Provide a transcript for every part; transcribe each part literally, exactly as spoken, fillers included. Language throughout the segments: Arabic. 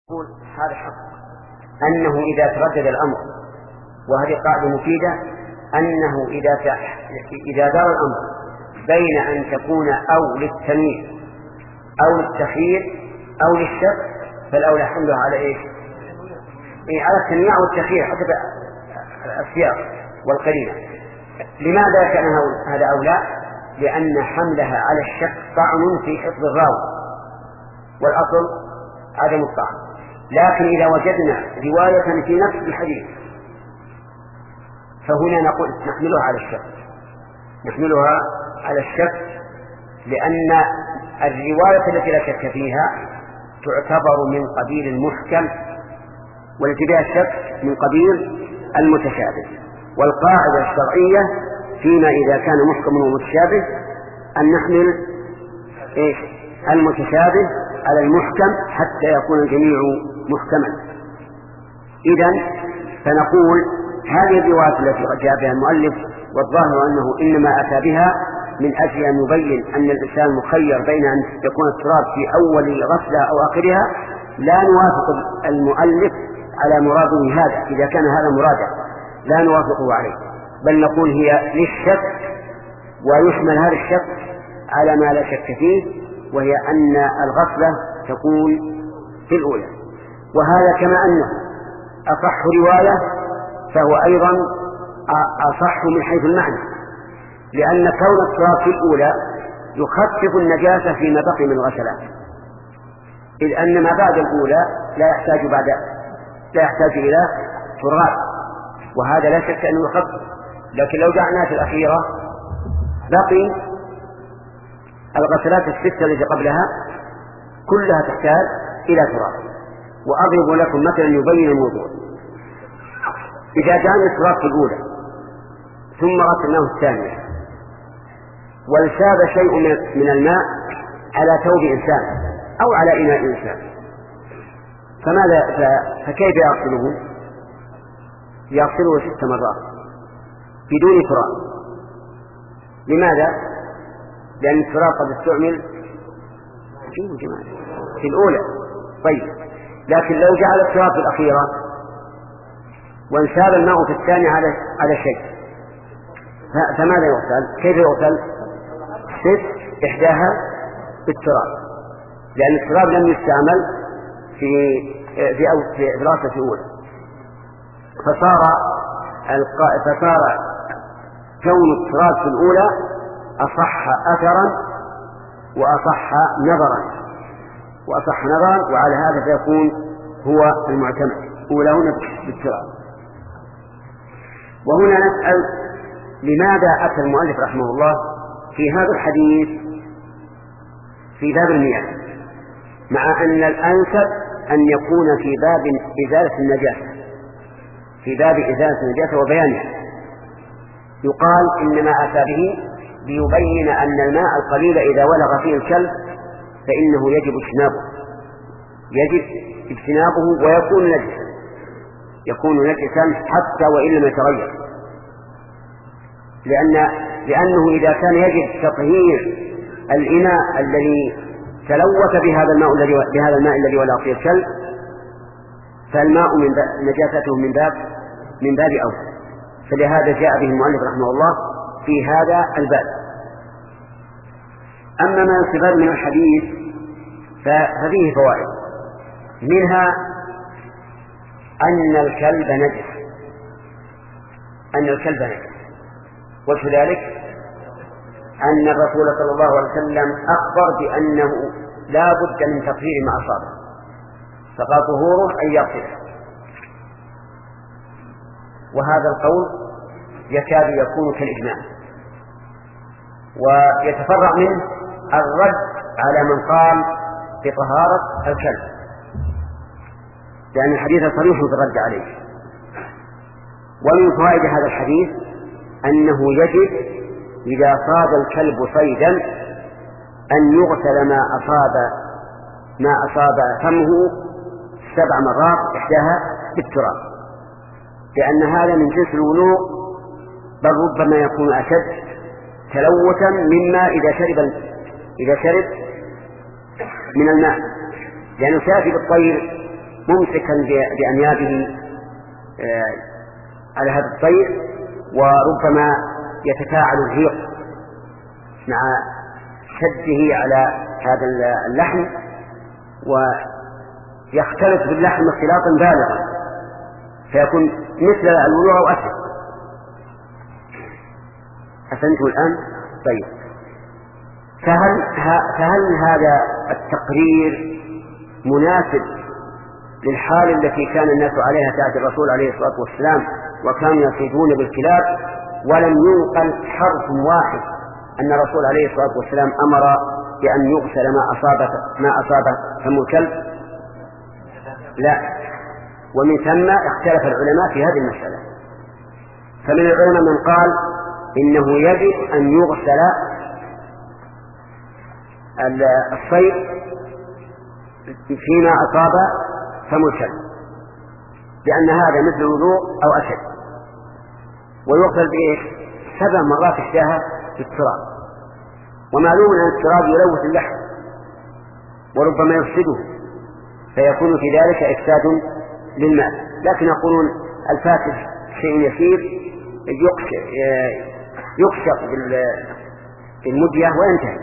يقول هذا حق أنه إذا تردد الأمر، وهذه قاعدة مفيدة، أنه إذا إذا دار الأمر بين أن تكون أو للتمييز أو للتخيير أو للشك، فالأولى حملها على إيش؟ إيه، على التنويع والتخيير حسب السياق والقرينة. لماذا كان هذا أولى؟ لأن حملها على الشك طعن في حفظ الراوي، والأصل عدم الطعن. لكن إذا وجدنا رواية في نفس الحديث فهنا نقول نحملها على الشك نحملها على الشك لأن الرواية التي لا شك فيها تعتبر من قبيل المحكم، والتي بها الشك من قبيل المتشابه. والقاعدة الشرعية فيما إذا كان محكم ومتشابه أن نحمل إيش؟ المتشابه على المحكم حتى يكون الجميع محكما. إذن فنقول هذه الرواية التي جاء بها المؤلف والظاهر أنه إنما أتى بها من أجل أن يبين أن الإنسان مخير بين أن يكون التراب في أول غسلة أو آخرها، لا نوافق المؤلف على مراده هذا. إذا كان هذا مراده لا نوافقه عليه، بل نقول هي للشك، ويحمل هذا الشك على ما لا شك فيه، وهي أن الغسلة تكون في الأولى. وهذا كما أنه أصح رواية فهو أيضا أصح من حيث المعنى، لأن كون التراب في الأولى يخفف النجاسة فيما بقي من الغسلات، إذ أن ما بعد الأولى لا يحتاج بعد لا يحتاج إلى تراب، وهذا لا شك أنه يخفف. لكن لو جعلناه في الأخيرة بقي الغسلات الستة التي قبلها كلها تحتاج إلى تراب. وأضرب لكم مثلا يبين الموضوع. إذا جعلنا التراب في الأولى ثم غسلناه الثانية وانساب شيء من الماء على ثوب إنسان أو على إناء إنسان، فماذا فكيف يغسله؟ يغسله ست مرات بدون تراب. لماذا؟ لأن التراب قد استعمل في الأولى. طيب، لكن لو جعل التراب في الأخيرة وانساب الماء في الثانية على على شيء، فماذا يغسل؟ كيف يغسل؟ ست إحداها بالتراب، لأن التراب لم يستعمل في في أو في دراسة الأولى. فصار فصار كون التراب في الأولى أصح أثرا وأصح نظرا وأصح نظرا وعلى هذا فيكون هو المعتمد أولاهن بالتراب. وهنا نسأل لماذا أتى المؤلف رحمه الله في هذا الحديث في باب المياه، مع أن الأنسب أن يكون في باب إزالة النجاسة في باب إزالة النجاسة وبيانها. يقال إنما أتى به ليبين أن الماء القليل إذا ولغ فيه الكلب فإنه يجب اجتنابه يجب اجتنابه ويكون نجسا يكون نجسا حتى وإن لم يتغير، لأن لأنه إذا كان يجب تطهير الإناء الذي تلوث بهذا الماء الذي بهذا الماء الذي ولغ فيه الكلب، فالماء من نجاسته من باب من باب أولى. فلهذا جاء به المؤلف رحمه الله في هذا الباب. أما ما يستفاد من الحديث ففيه فوائد، منها أن الكلب نجس أن الكلب نجس وجه ذلك أن الرسول صلى الله عليه وسلم أخبر بأنه لا بد من تطهير ما أصابه، فقال طهوره أن يغسله. وهذا القول يكاد يكون كالإجماع، ويتفرع منه الرد على من قال بطهارة الكلب، لأن الحديث صريح في الرد عليه. ومن فوائد هذا الحديث أنه يجب إذا صاد الكلب صيدا أن يغسل ما أصاب ما أصاب فمه سبع مرات إحداها بالتراب، لأن هذا من جنس الولوغ، بل ربما يكون أشد تلوثا مما إذا شرب إذا شرب من الماء، لأنه سيأتي بالطير ممسكا بأنيابه على هذا الطير، وربما يتفاعل الريق مع شده على هذا اللحم ويختلط باللحم اختلاطا بالغا فيكون مثل الولوع أو أسد. أفهمتم الآن؟ طيب، فهل, فهل هذا التقرير مناسب للحال التي كان الناس عليها تحت الرسول عليه الصلاة والسلام وكانوا يصيدون بالكلاب ولم ينقل حرف واحد أن الرسول عليه الصلاة والسلام أمر بأن يغسل ما أصاب ما أصاب فم الكلب؟ لا. ومن ثم اختلف العلماء في هذه المسألة، فمن العلماء من قال إنه يجب أن يغسل الصيد فيما أصاب فم الكلب لأن هذا مثل الوضوء أو أشد، ويغسل بإيش؟ سبع مرات إحداها بالتراب، ومعلوم أن التراب يلوث اللحم وربما يفسده فيكون في ذلك إفساد للماء، لكن يقولون الفاسد شيء يسير يكشف بالمدية وينتهي.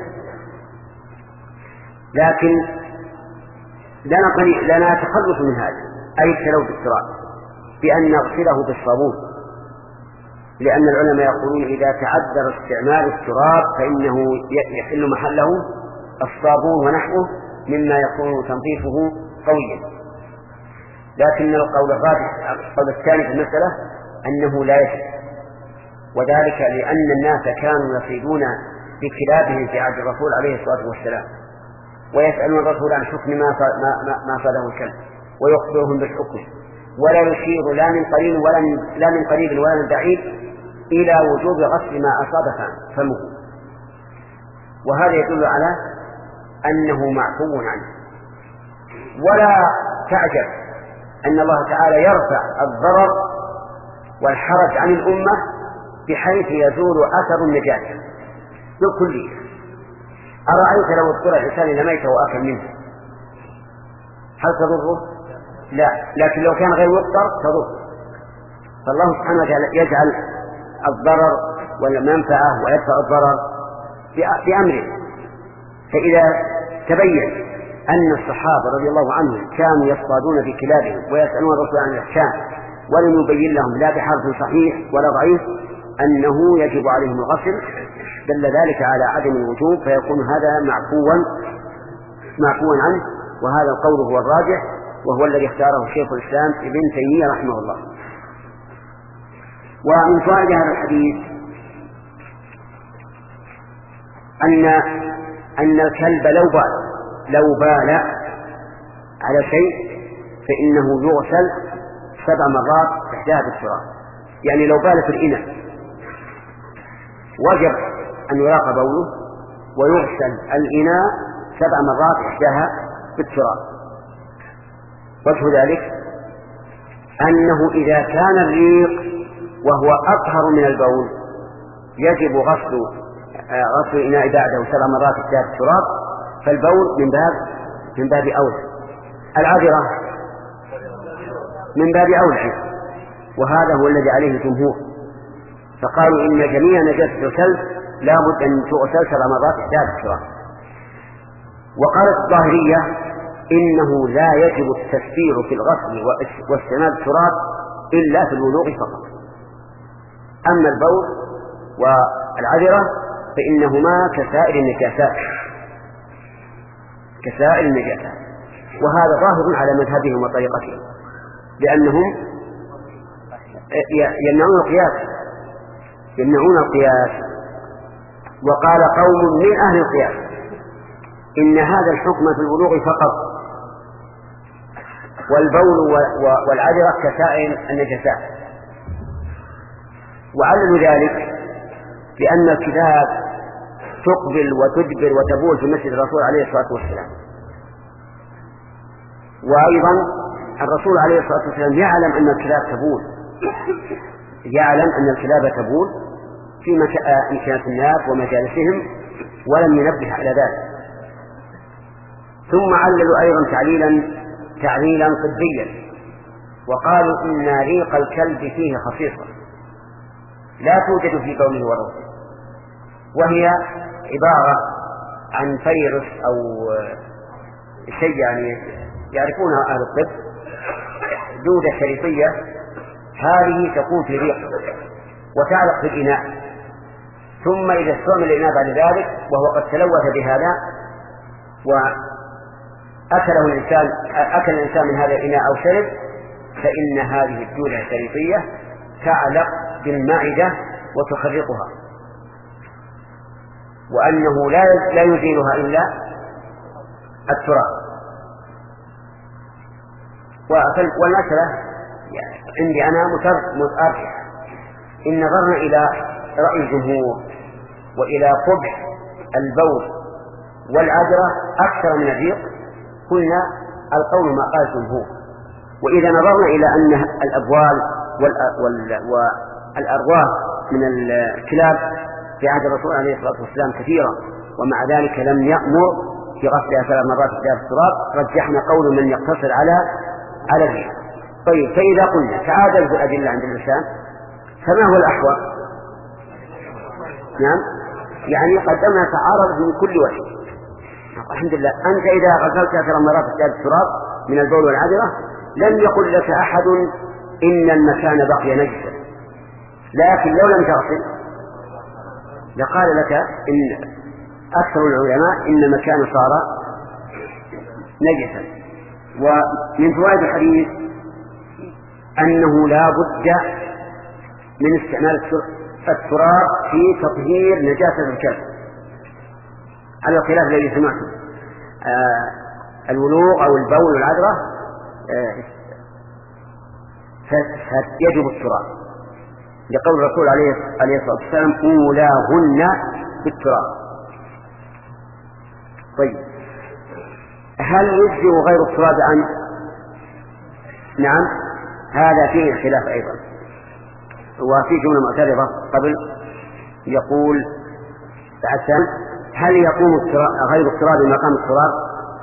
لكن لا نتخلص من هذا أي التلوث بالتراب بأن نغسله بالصابون، لأن العلماء يقولون إذا تعذر استعمال التراب فإنه يحل محله الصابون ونحوه مما يكون تنظيفه قويا. لكن القول الراجح القول الثاني في المسألة أنه لا يجب، وذلك لأن الناس كانوا يصيدون بكلابهم في عهد الرسول عليه الصلاة والسلام ويسألون الرسول عن حكم ما ما صاده الكلب ويخبرهم بالحكم، ولا يشير لا من قريب ولا من لا من قريب ولا من بعيد إلى وجوب غسل ما أصاب فمه، وهذا يدل على أنه معفو عنه. ولا تعجب أن الله تعالى يرفع الضرر والحرج عن الأمة بحيث يزول أثر النجاسة بالكلية. أرأيت لو اضطر الإنسان إلى ميتة وأكل منه هل تضره؟ لا، لكن لو كان غير مضطر تضر. فالله سبحانه وتعالى يجعل الضرر والمنفعة ويدفع الضرر بأمره. فإذا تبين أن الصحابة رضي الله عنهم كانوا يصطادون في كلابهم ويسألون الرسول عن الإحسان ولم يبين لهم لا بحرف صحيح ولا ضعيف أنه يجب عليهم الغسل، دل ذلك على عدم الوجوب، فيكون هذا معفوا معفوا عنه. وهذا القول هو الراجح وهو الذي اختاره شيخ الإسلام ابن تيمية رحمه الله. ومن فوائد هذا الحديث أن أن الكلب لو بال لو بال على شيء فإنه يغسل سبع مرات إحداها بالتراب، يعني لو بال في الإناء وجب أن يراق بوله ويغسل الإناء سبع مرات إحداها بالتراب. وجه ذلك أنه إذا كان الريق وهو أطهر من البول يجب غسل غسل الإناء بعده سبع مرات إحداها بالتراب، فالبول من باب من باب أولى، العذرة من باب أولى، وهذا هو الذي عليه الجمهور، فقالوا إن جميع نجاسة الكلب لا بد أن تغسل سبع مرات إحداها بالتراب. وقالت الظاهرية إنه لا يجب التسبيح في الغسل واستعمال التراب إلا في الوضوء فقط، أما البول والعذرة فإنهما كسائر النجاسات كسائر النجاسات وهذا ظاهر على مذهبهم وطريقتهم، لأنهم يمنعون القياس يمنعون القياس وقال قوم من أهل القياس إن هذا الحكم في الوضوء فقط، والبول والعذرة كسائر النجاسات، وعلل ذلك بأن الكلاب تقبل وتدبر وتبول في مسجد الرسول عليه الصلاة والسلام، وأيضا الرسول عليه الصلاة والسلام يعلم أن الكلاب تبول يعلم أن الكلاب تبول في مكان الناس ومجالسهم ولم ينبه على ذلك. ثم عللوا أيضا تعليلا تعليلا طبيا، وقالوا إن ريق الكلب فيه خصيصة لا توجد في بوله وروثه، وهي عبارة عن فيروس أو شيء يعني يعرفونها أهل الطب، دودة شريطية هذه تكون في ريق وتعلق في الإناء، ثم إذا استعمل الإناء بعد ذلك وهو قد تلوث بهذا وأكله الإنسان أكل الإنسان من هذا الإناء أو شرب، فإن هذه الدودة الشريطية تعلق بالمعدة وتخرقها، وأنه لا لا يزيلها إلا التراب. والمسألة عندي أنا مترجح، إن نظرنا إلى رأي الجمهور وإلى قبح البول والعذرة أكثر من الريق قلنا القول ما قال الجمهور. وإذا نظرنا إلى أن الأبوال والأرواح من الكلاب في عهد الرسول عليه الصلاة والسلام كثيرة، ومع ذلك لم يأمر في غسلها ثلاث مرات في التراب، رجحنا قول من يقتصر على على الريق. طيب، فإذا قلنا تعادلت الأدلة عند الإنسان فما هو الأحوط؟ نعم، يعني قدمنا تعارض من كل وجه. الحمد لله، أنت إذا غسلتها ثلاث مرات في التراب من البول والعذرة لم يقل لك أحد إن المكان بقي نجسا، لكن لو لم تغسل لقال لك إن أكثر العلماء إن المكان صار نجسا. ومن فوائد الحديث أنه لا بد من استعمال التراب في تطهير نجاسة الكلب، على الخلاف الذي سمعته آه الولوغ أو البول والعذرة آه فيجب التراب، لقول الرسول عليه الصلاة والسلام أولاهن بالتراب. طيب، هل يجزئ غير التراب عنه؟ نعم، هذا فيه خلاف أيضا. وفي جملة معترضة قبل يقول بعد هل يقوم غير التراب مقام التراب؟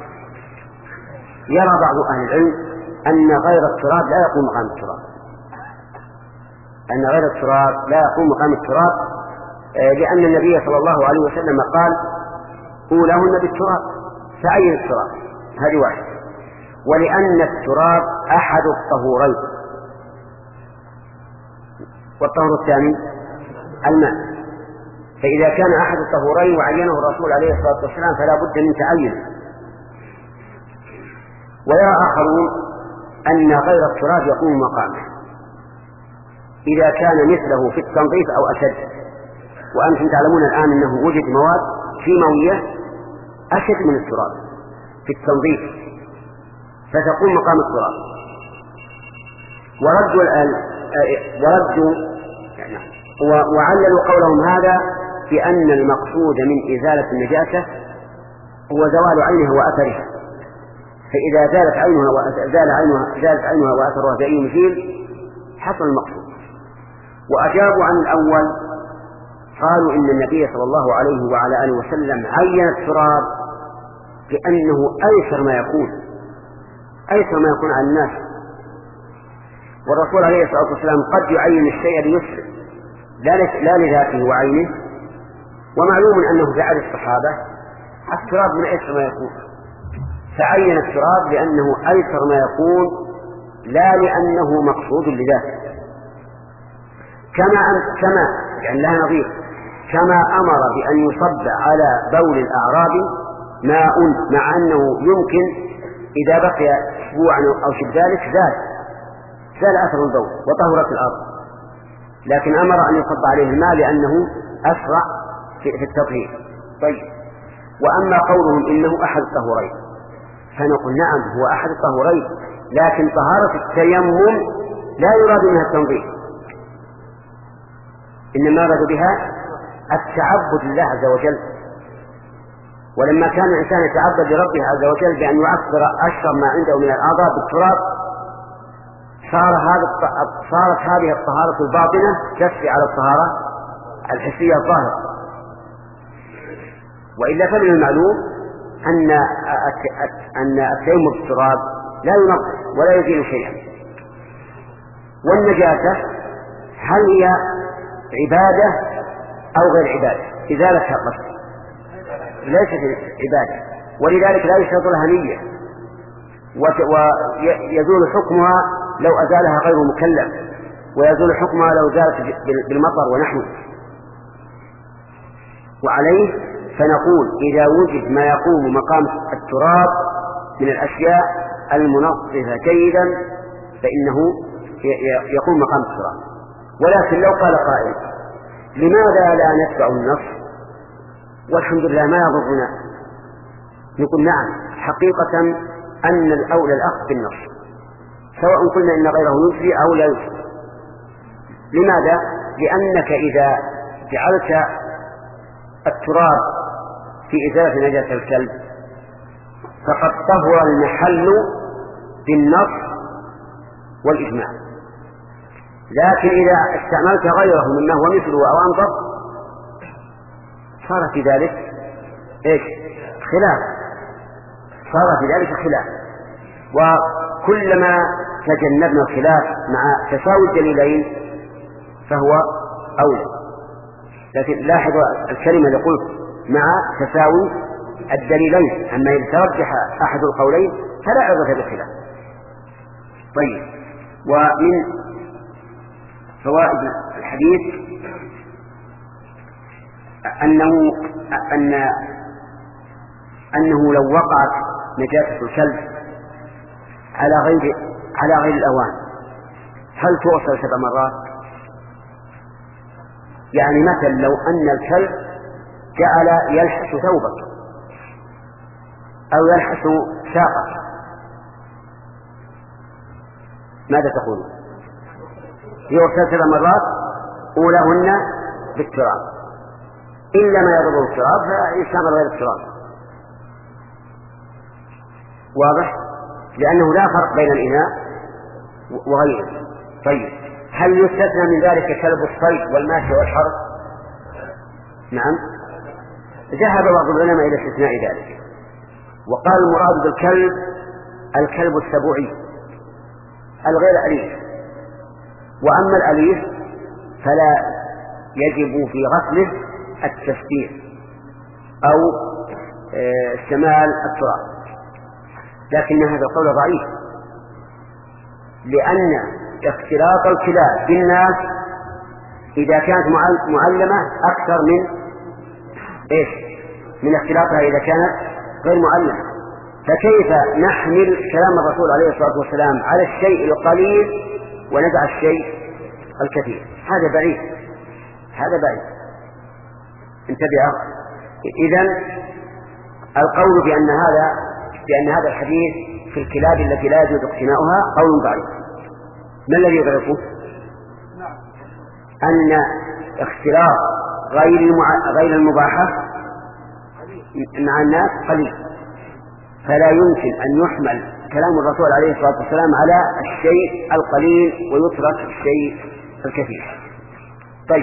يرى بعض أهل العلم أن غير التراب لا يقوم مقام التراب، أن غير التراب لا يقوم مقام التراب، لأن النبي صلى الله عليه وسلم قال أولاهن بالتراب، فعين التراب، هذه واحد. ولأن التراب أحد الطهورين، والطهور الثاني الماء، فإذا كان أحد الطهورين وعينه الرسول عليه الصلاة والسلام فلا بد من تعينه. ويرى آخرون أن غير التراب يقوم مقامه إذا كان مثله في التنظيف أو أشد. وأنتم تعلمون الآن أنه وجد مواد كيماوية أشد من التراب في التنظيف فتقوم مقام التراب. وردوا وردوا وعللوا قولهم هذا بأن المقصود من إزالة النجاسة هو زوال عينها وأثرها، فإذا زالت عينها وزال عينها زالت عينها وأثرها بأي مثيل حصل المقصود. وأجابوا عن الأول قالوا إن النبي صلى الله عليه وعلى آله وسلم عين التراب لأنه أيسر ما يكون أيسر ما يكون على الناس، والرسول عليه الصلاة والسلام قد يعين الشيء ليسر لا لذاته وعينه، ومعلوم أنه جعل الصحابة التراب من أيسر ما يكون، فعين التراب لأنه أيسر ما يكون لا لأنه مقصود لذاته. كما أن كما يعني لها نظير، كما أمر بأن يصب على بول الأعراب ماء مع أنه يمكن إذا بقي أسبوعا أو شبه ذلك زال زال أثر البول وطهرت الأرض، لكن أمر أن يصب عليه الماء لأنه أسرع في التطهير. طيب، وأما قولهم إنه أحد الطهورين فنقول نعم هو أحد الطهورين، لكن طهارة التيمم لا يراد منها التنظيف، إنما يراد بها التعبد لله عز وجل. ولما كان الإنسان يتعبد لربه عز وجل بأن يعصر أشرب ما عنده من الأعضاء بالتراب صار هذا صارت هذه الطهارة الباطنة تسري على الطهارة الحسية الظاهرة. وإلا فمن المعلوم أن أن التيمم بالتراب لا ينظف ولا يزيل شيئا. والنجاسة هل هي عبادة أو غير عبادة؟ إزالتها قصد ليست عبادة، ولذلك لا يشترط لها نية، ويزول حكمها لو أزالها غير مكلف، ويزول حكمها لو زالت بالمطر ونحوه. وعليه فنقول إذا وجد ما يقوم مقام التراب من الأشياء المنظفة جيدا فإنه يقوم مقام التراب. ولكن لو قال قائل لماذا لا نتبع النص والحمد لله ما يضرنا، نقول نعم حقيقة أن الأولى الأخذ بالنص، سواء قلنا إن غيره يجري أو لا يجري. لماذا؟ لأنك إذا جعلت التراب في إزالة نجاسة الكلب فقد طهر المحل بالنص والإجماع. لكن إذا استعملت غيره مما هو مثله أو أنظف صار في ذلك إيش؟ خلاف، صار في ذلك خلاف. وكلما تجنبنا الخلاف مع تساوي الدليلين فهو أولى. لكن لاحظوا الكلمة اللي قلت مع تساوي الدليلين، أما إذا ترجح أحد القولين فلا عبرة بالخلاف. طيب، ومن فوائد الحديث أنه أن أنه لو وقعت نجاسة الكلب على غير على غير الأوان هل توصل سبع مرات؟ يعني مثلا لو أن الكلب جعل يلحس ثوبك أو يلحس ساقك ماذا تقول؟ يغسل سبع مرات أولاهن بالتراب، إلا ما يضره التراب فيستعمل غير التراب. واضح؟ لأنه لا فرق بين الإناء وغيره. طيب، هل يستثنى من ذلك كلب الصيد والماشي والحرث؟ نعم، ذهب بعض العلماء إلى استثناء ذلك، وقال المراد بالكلب الكلب السبوعي الغير أليف. وأما الأليف فلا يجب في غسله التسبيح أو استعمال التراب. لكن هذا القول ضعيف، لأن اختلاط الكلاب بالناس إذا كانت معلمة أكثر من إيش؟ من اختلاطها إذا كانت غير معلمة. فكيف نحمل كلام الرسول عليه الصلاة والسلام على الشيء القليل وندع الشيء الكثير؟ هذا بعيد، هذا بعيد. انتبه. إذن القول بأن هذا بأن هذا الحديث في الكلاب التي لا يجوز اقتناؤها قول ضعيف. ما الذي يضعفه؟ أن اختلاط غير المع... غير المباحة مع الناس قليل، فلا يمكن أن يحمل كلام الرسول عليه الصلاة والسلام على الشيء القليل ويترك الشيء الكثير. طيب،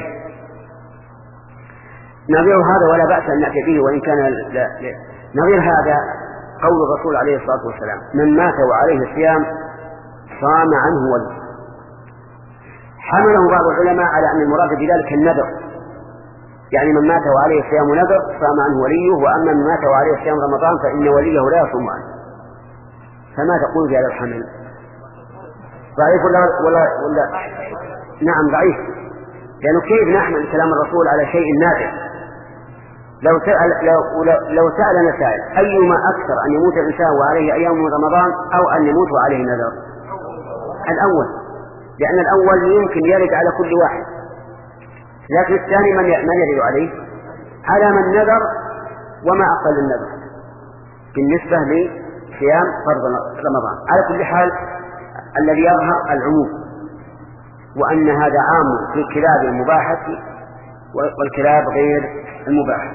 نظير هذا ولا بأس أن نأتي به وإن كان لا لا. نظير هذا قول الرسول عليه الصلاة والسلام: من مات وعليه صيام صام عنه وليه. حمله بعض العلماء على أن المراد بذلك النذر، يعني من مات وعليه صيام نذر صام عنه وليه، وأما من مات وعليه صيام رمضان فإن وليه لا يصوم عنه. فما تقول في هذا الحمل؟ ضعيف ولا, ولا, ولا نعم ضعيف، لأنه كيف نحمل كلام الرسول على شيء نادر؟ لو سأل, لو, لو, لو سألنا سائل أيما أكثر أن يموت الإنسان وعليه أيام من رمضان أو أن يموت وعليه نذر؟ الأول، لأن الأول يمكن يرد على كل واحد، لكن الثاني من يرد عليه؟ على من نذر وما أقل النذر بالنسبة لصيام فرض رمضان. على كل حال الذي يظهر العموم، وأن هذا عام في الكلاب المباحة والكلاب غير المباحة.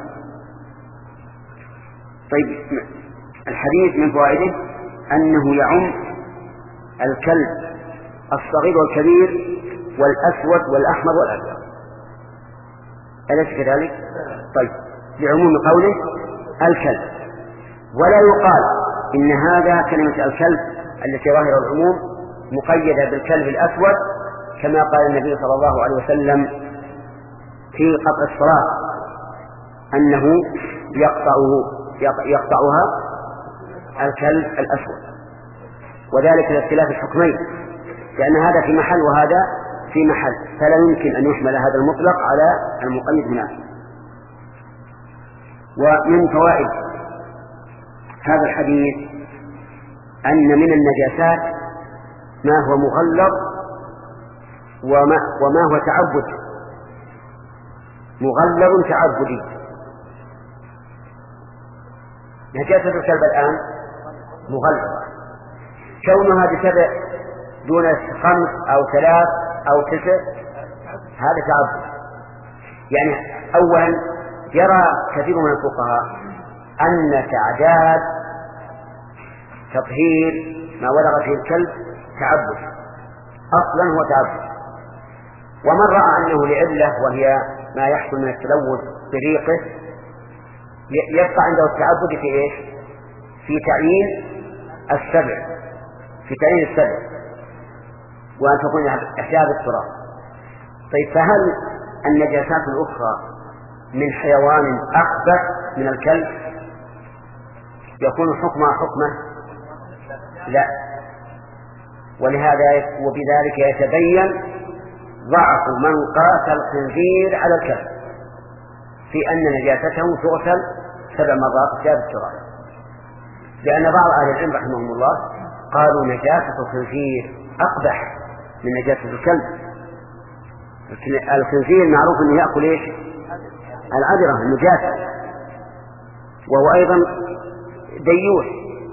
طيب، الحديث من فوائده أنه يعم الكلب الصغير والكبير والأسود والأحمر والأبيض، أليس كذلك؟ طيب، لعموم قوله الكلب، ولا يقال إن هذا كلمة الكلب التي ظاهر العموم مقيدة بالكلب الأسود، كما قال النبي صلى الله عليه وسلم في قطع الصلاة أنه يقطعه يقطعها الكلب الأسود، وذلك لاختلاف الحكمين، لأن هذا في محل وهذا في محل، فلا يمكن أن يحمل هذا المطلق على المقيد هناك. ومن فوائد هذا الحديث أن من النجاسات ما هو مغلظ وما, وما هو تعبد، مغلظ تعبدي. نجاسة الكلب الآن مغلظة، كونها بسبع دون خمس أو ثلاث أو تسع هذا تعبد. يعني أولا يرى كثير من الفقهاء أن تعداد تطهير ما ولغ فيه الكلب تعبد، أصلا هو تعبد. ومن رأى أنه لعلة وهي ما يحصل من التلوث بريقه يبقى عنده التعبد في إيش؟ في تعيين السبع، في تعيين السبع، وأن تكون أحياء بالتراب. طيب، فهل النجاسات الأخرى من حيوان أخبث من الكلب يكون حكمها حكمه؟ لا. ولهذا وبذلك يتبين ضعف من قاس الخنزير على الكلب في أن نجاسته تغسل سبع مرات جاب التراب، لأن بعض أهل العلم رحمهم الله قالوا نجاسة الخنزير أقبح من نجاسة الكلب. الخنزير معروف أنه يأكل إيش؟ العذرة النجاسة، وهو أيضا ديوث،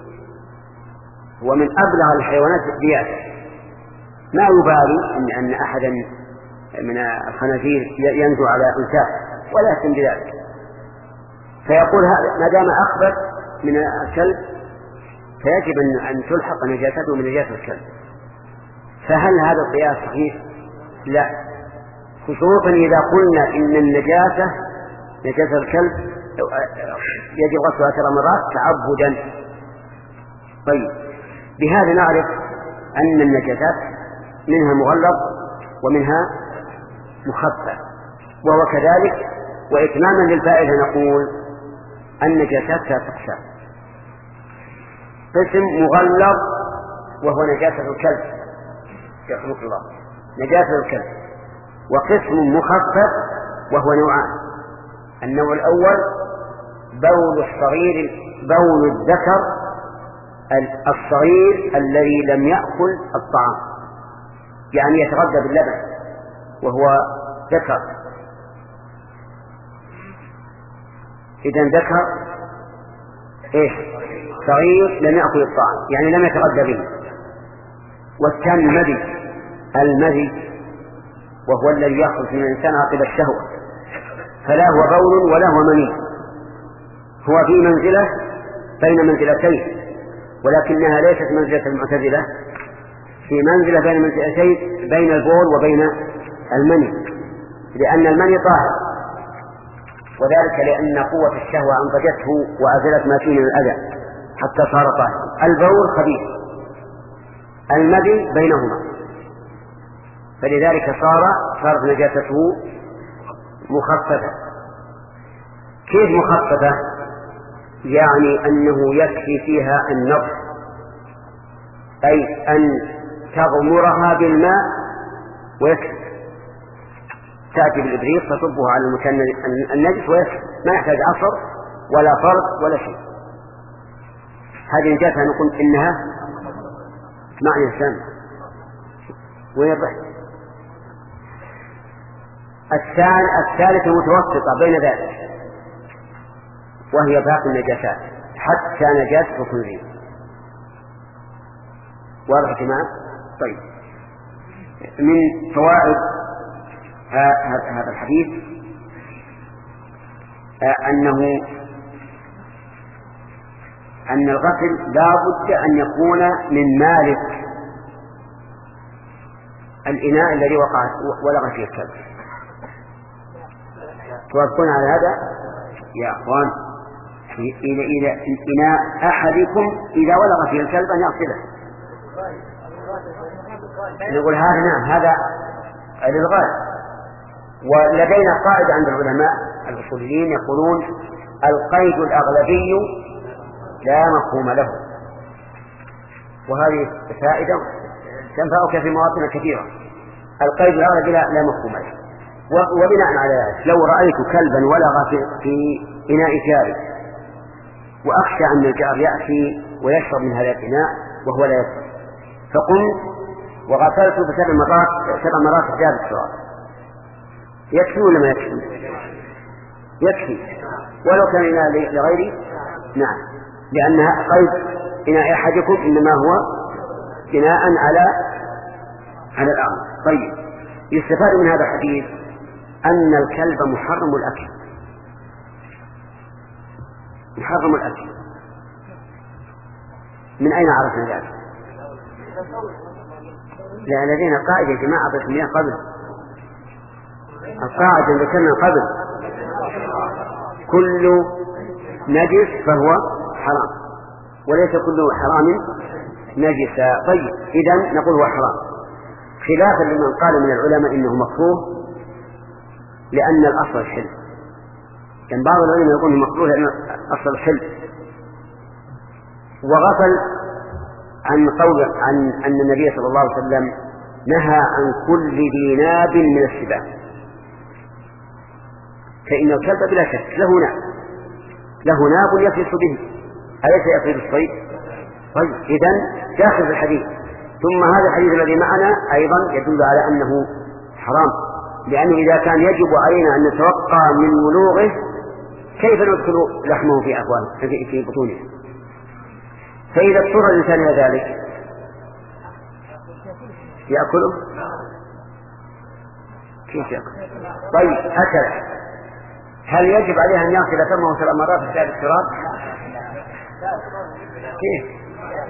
ومن أبلغ الحيوانات دياسة. ما يبالي أن, أن أحدا من الخنازير ينزو على أنثاه ولا يهتم بذلك، فيقول هذا ما دام أخبث من الكلب فيجب أن تلحق نجاسته من نجاسة الكلب. فهل هذا القياس صحيح؟ لا، خصوصا إذا قلنا إن النجاسة نجاسة الكلب يجب غسلها ثلاث مرات تعبدا. طيب، بهذا نعرف أن النجاسات منها مغلظ ومنها مخفف، وهو كذلك. وإتماما للفائدة نقول النجاسات ثلاث أقسام: قسم مغلظ وهو نجاسة الكلب يرحمك الله، نجاسة الكلب، وقسم مخفف وهو نوعان: النوع الأول بول الصغير، بول الذكر الصغير الذي لم يأكل الطعام، يعني يتغذى باللبن وهو ذكر. إذن ذكر إيش؟ صغير لم يأكل الطعام، يعني لم يتغذى به. والثاني المذي، المذي وهو الذي يخرج من الإنسان عقب الشهوة، فلا هو بول ولا هو مني، هو في منزلة بين منزلتين، ولكنها ليست منزلة المعتزلة، في منزلة بين منزلتين بين البول وبين المني، لأن المني طاهر، وذلك لأن قوة الشهوة أنضجته وأزلت ما فيه من الأذى حتى صار طاهرا. البول خبيث، المذي بينهما، فلذلك صار صارت نجاسته مخففة. كيف مخففة؟ يعني أنه يكفي فيها النظر، أي أن تغمرها بالماء ويكفي، تأتي بالإبريق فتصبه على المكان النجس ويكفي، ما يحتاج عصر ولا فرق ولا شيء. هذه نجاسة نقول إنها معنى السامة ويضح. الثالثة متوسطة بين ذلك، وهي باقي النجاسات حتى نجاسة الخنزير. واضح يا جماعة؟ طيب، من فوائد هذا الحديث أنه أن الغسل لا بد أن يكون من مالك الإناء الذي وقع ولغ فيه الكلب. توافقون على هذا يا أخوان؟ إلى إلى إناء أحدكم إذا ولغ فيه الكلب أن يغسله، نقول هذا نعم هذا للغاية. ولدينا قاعدة عند العلماء الأصوليين يقولون القيد الأغلبي لا مفهوم له، وهذه فائدة تنفعك في مواطن كثيرة. القيد الأغلبي لا, لا مفهوم له، وبناء على ذلك لو رأيت كلبا ولغ في, في إناء جاري وأخشى أن الجار يأتي ويشرب من هذا الإناء وهو لا يشرب، فقمت وغسلت بسبع مرات سبع مرات حجاب التراب، يكفي ولا ما يكفي؟ يكفي ولو كان إناء لغيري. نعم، لأن قيد إناء أحدكم إنما هو بناء على على الأمر. طيب، يستفاد من هذا الحديث أن الكلب محرم الأكل، محرم الأكل. من أين عرفنا ذلك؟ لأن لدينا قاعدة يا جماعة بسميها قبل، القاعدة اللي كنا قبل كل نجس فهو حرام وليس كل حرام نجسا. طيب، إذن نقول هو حرام، خلافا لمن قال من العلماء إنه مكروه لأن الأصل الحل. كان بعض العلماء يقول مكروه لأن الأصل الحل، وغفل عن قول عن أن النبي صلى الله عليه وسلم نهى عن كل ذي ناب من السباع، فإن الكلب بلا شك له ناب، له ناب يفلس به، أليس يصيد الصيد؟ طيب، إذن داخل في الحديث. ثم هذا الحديث الذي معنا أيضا يدل على أنه حرام، لأنه إذا كان يجب علينا أن نتوقع من بلوغه كيف ندخل لحمه في أفواهه في بطونه؟ فإذا اضطر الإنسان إلى ذلك يأكله. كيف يأكل؟ طيب، أكل، هل يجب عليه أن يغسل فمه سبع مرات في ثالث التراب؟ كيف؟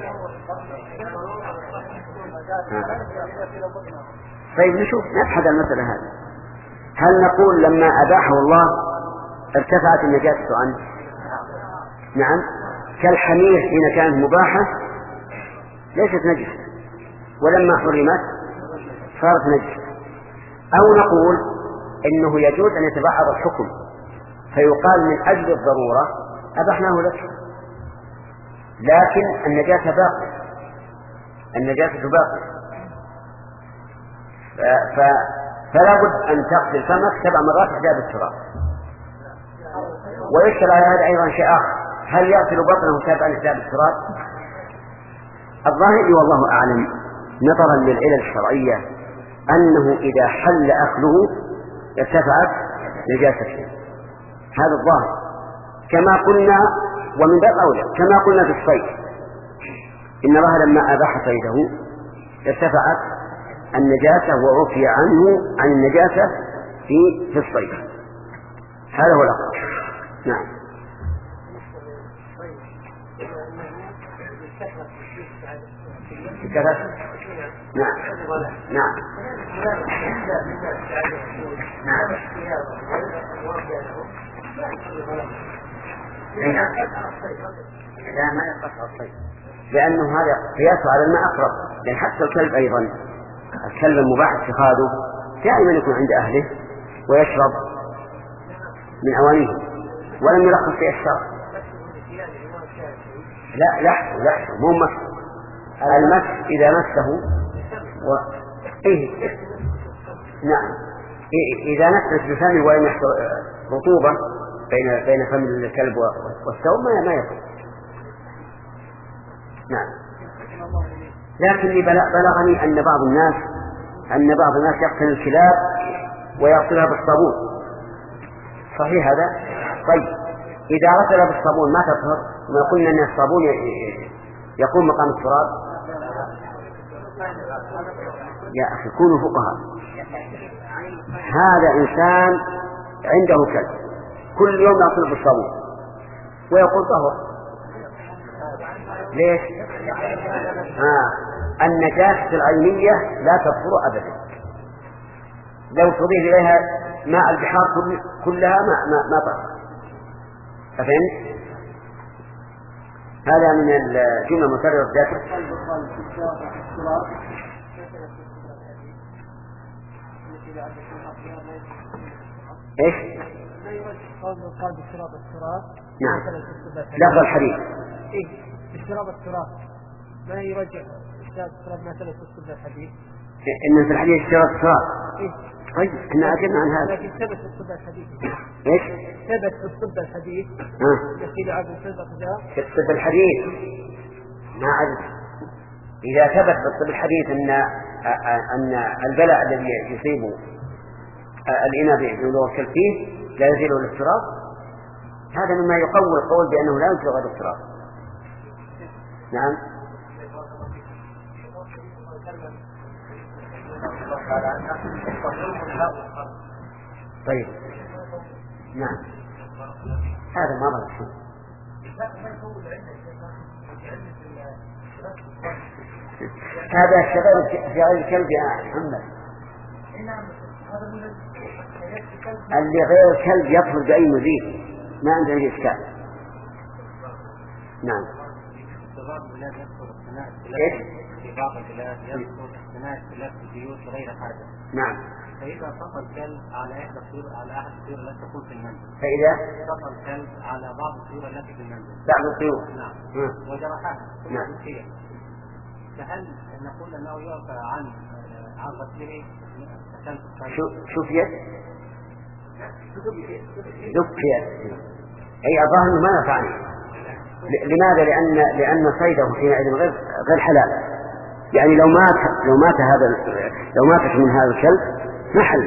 طيب، نشوف نبحث المسألة هذه. هل نقول لما أباحه الله ارتفعت النجاسة عنه؟ نعم، كالحمير حين كانت مباحة ليست نجسة، ولما حرمت صارت نجسة. أو نقول إنه يجوز أن يتبعض الحكم فيقال من أجل الضرورة أبحناه لك، لكن النجاسة باقية، النجاسة باقية، فلا بد أن تغسل فمك سبع مرات حجاب التراب. ويشكل على هذا أيضا شيء آخر، هل يغسل بطنه سبعا حجاب التراب؟ الظاهر والله أعلم نظرا للعلل الشرعية أنه إذا حل أكله ارتفعت نجاسته، هذا الظاهر، كما قلنا ومن باب أولى كما قلنا في الصيد، إن الله لما أباح صيده ارتفعت النجاسة وعفي عنه عن النجاسة في في الصيد. هذا هو الأقرب. نعم. كذا. نعم. نعم. نعم. لا، ما يقطع الصيد، لأنه هذا قياسه على الماء أقرب، لأن حتى الكلب أيضا، الكلب المباح اتخاذه دائما يكون عند أهله ويشرب من أوانيه، ولم يرخص في الشرع. لا، لحظة لحظة مو مس، المس إذا مسه و... إيه؟ نعم، إيه؟ إذا نفس بفمه ولم يحصل رطوبة بين بين فم الكلب والثوب ما ما يكون. نعم. لكن بلغني أن بعض الناس أن بعض الناس يقتل الكلاب ويغسلها بالصابون، صحيح هذا؟ طيب، إذا غسلها بالصابون ما تطهر؟ ما قلنا أن الصابون يقوم مقام التراب؟ يا أخي كونوا فقهاء. هذا إنسان عنده كلب كل يوم يغسل بالصابون ويقول طهر، ليش؟ آه. النجاسة العينية لا تطهر أبدا، لو تضيف إليها ماء البحار كلها ما ما ما طهر. فهمت؟ هذا من الجملة المكررة ذاتها. إيش؟ لا يرجح قول قال باشتراط التراب. نعم. لفظ الحديث. إيه باشتراط التراب ما يرجح اشتراط التراب ما ثبت في السنة الحديث. إن في الحديث اشتراط التراب. إيه. طيب احنا أجبنا عن هذا. لكن ثبت في الطب الحديث. إيش؟ ثبت في الطب الحديث. ها. يحيل عبد الصدق في الطب الحديث ما عرف. إذا ثبت في الطب الحديث أن أن البلاء الذي يصيب الإناء بذلول الكلب فيه لا يزيل الاضطراب، هذا مما يقوي القول بأنه لا يمكن غير الاضطراب. نعم. طيب نعم هذا ما ضل هذا الشغل في غير الكلب يا محمد. اللي غير الكلب يدخل بأي مزيد ما عنده أي إشكال. نعم. إيش؟ في بعض البلاد يذكر احتمال اختلاف البيوت بغير حاجة. نعم. فإذا سقط الكلب على إحدى الطيور على أحد الطيور التي تكون في المنزل. فإذا سقط الكلب على بعض الطيور التي في المنزل. بعض الطيور. نعم. م. وجرحها. نعم. فهل نقول أنه يعفى عن عن غسله؟ شو شوف يد دكية أي أظهر ما يفعل. لماذا؟ لأن لأن صيده حينئذ غير غير حلال. يعني لو مات لو مات هذا لو ماتت من هذا الكلب ما حل.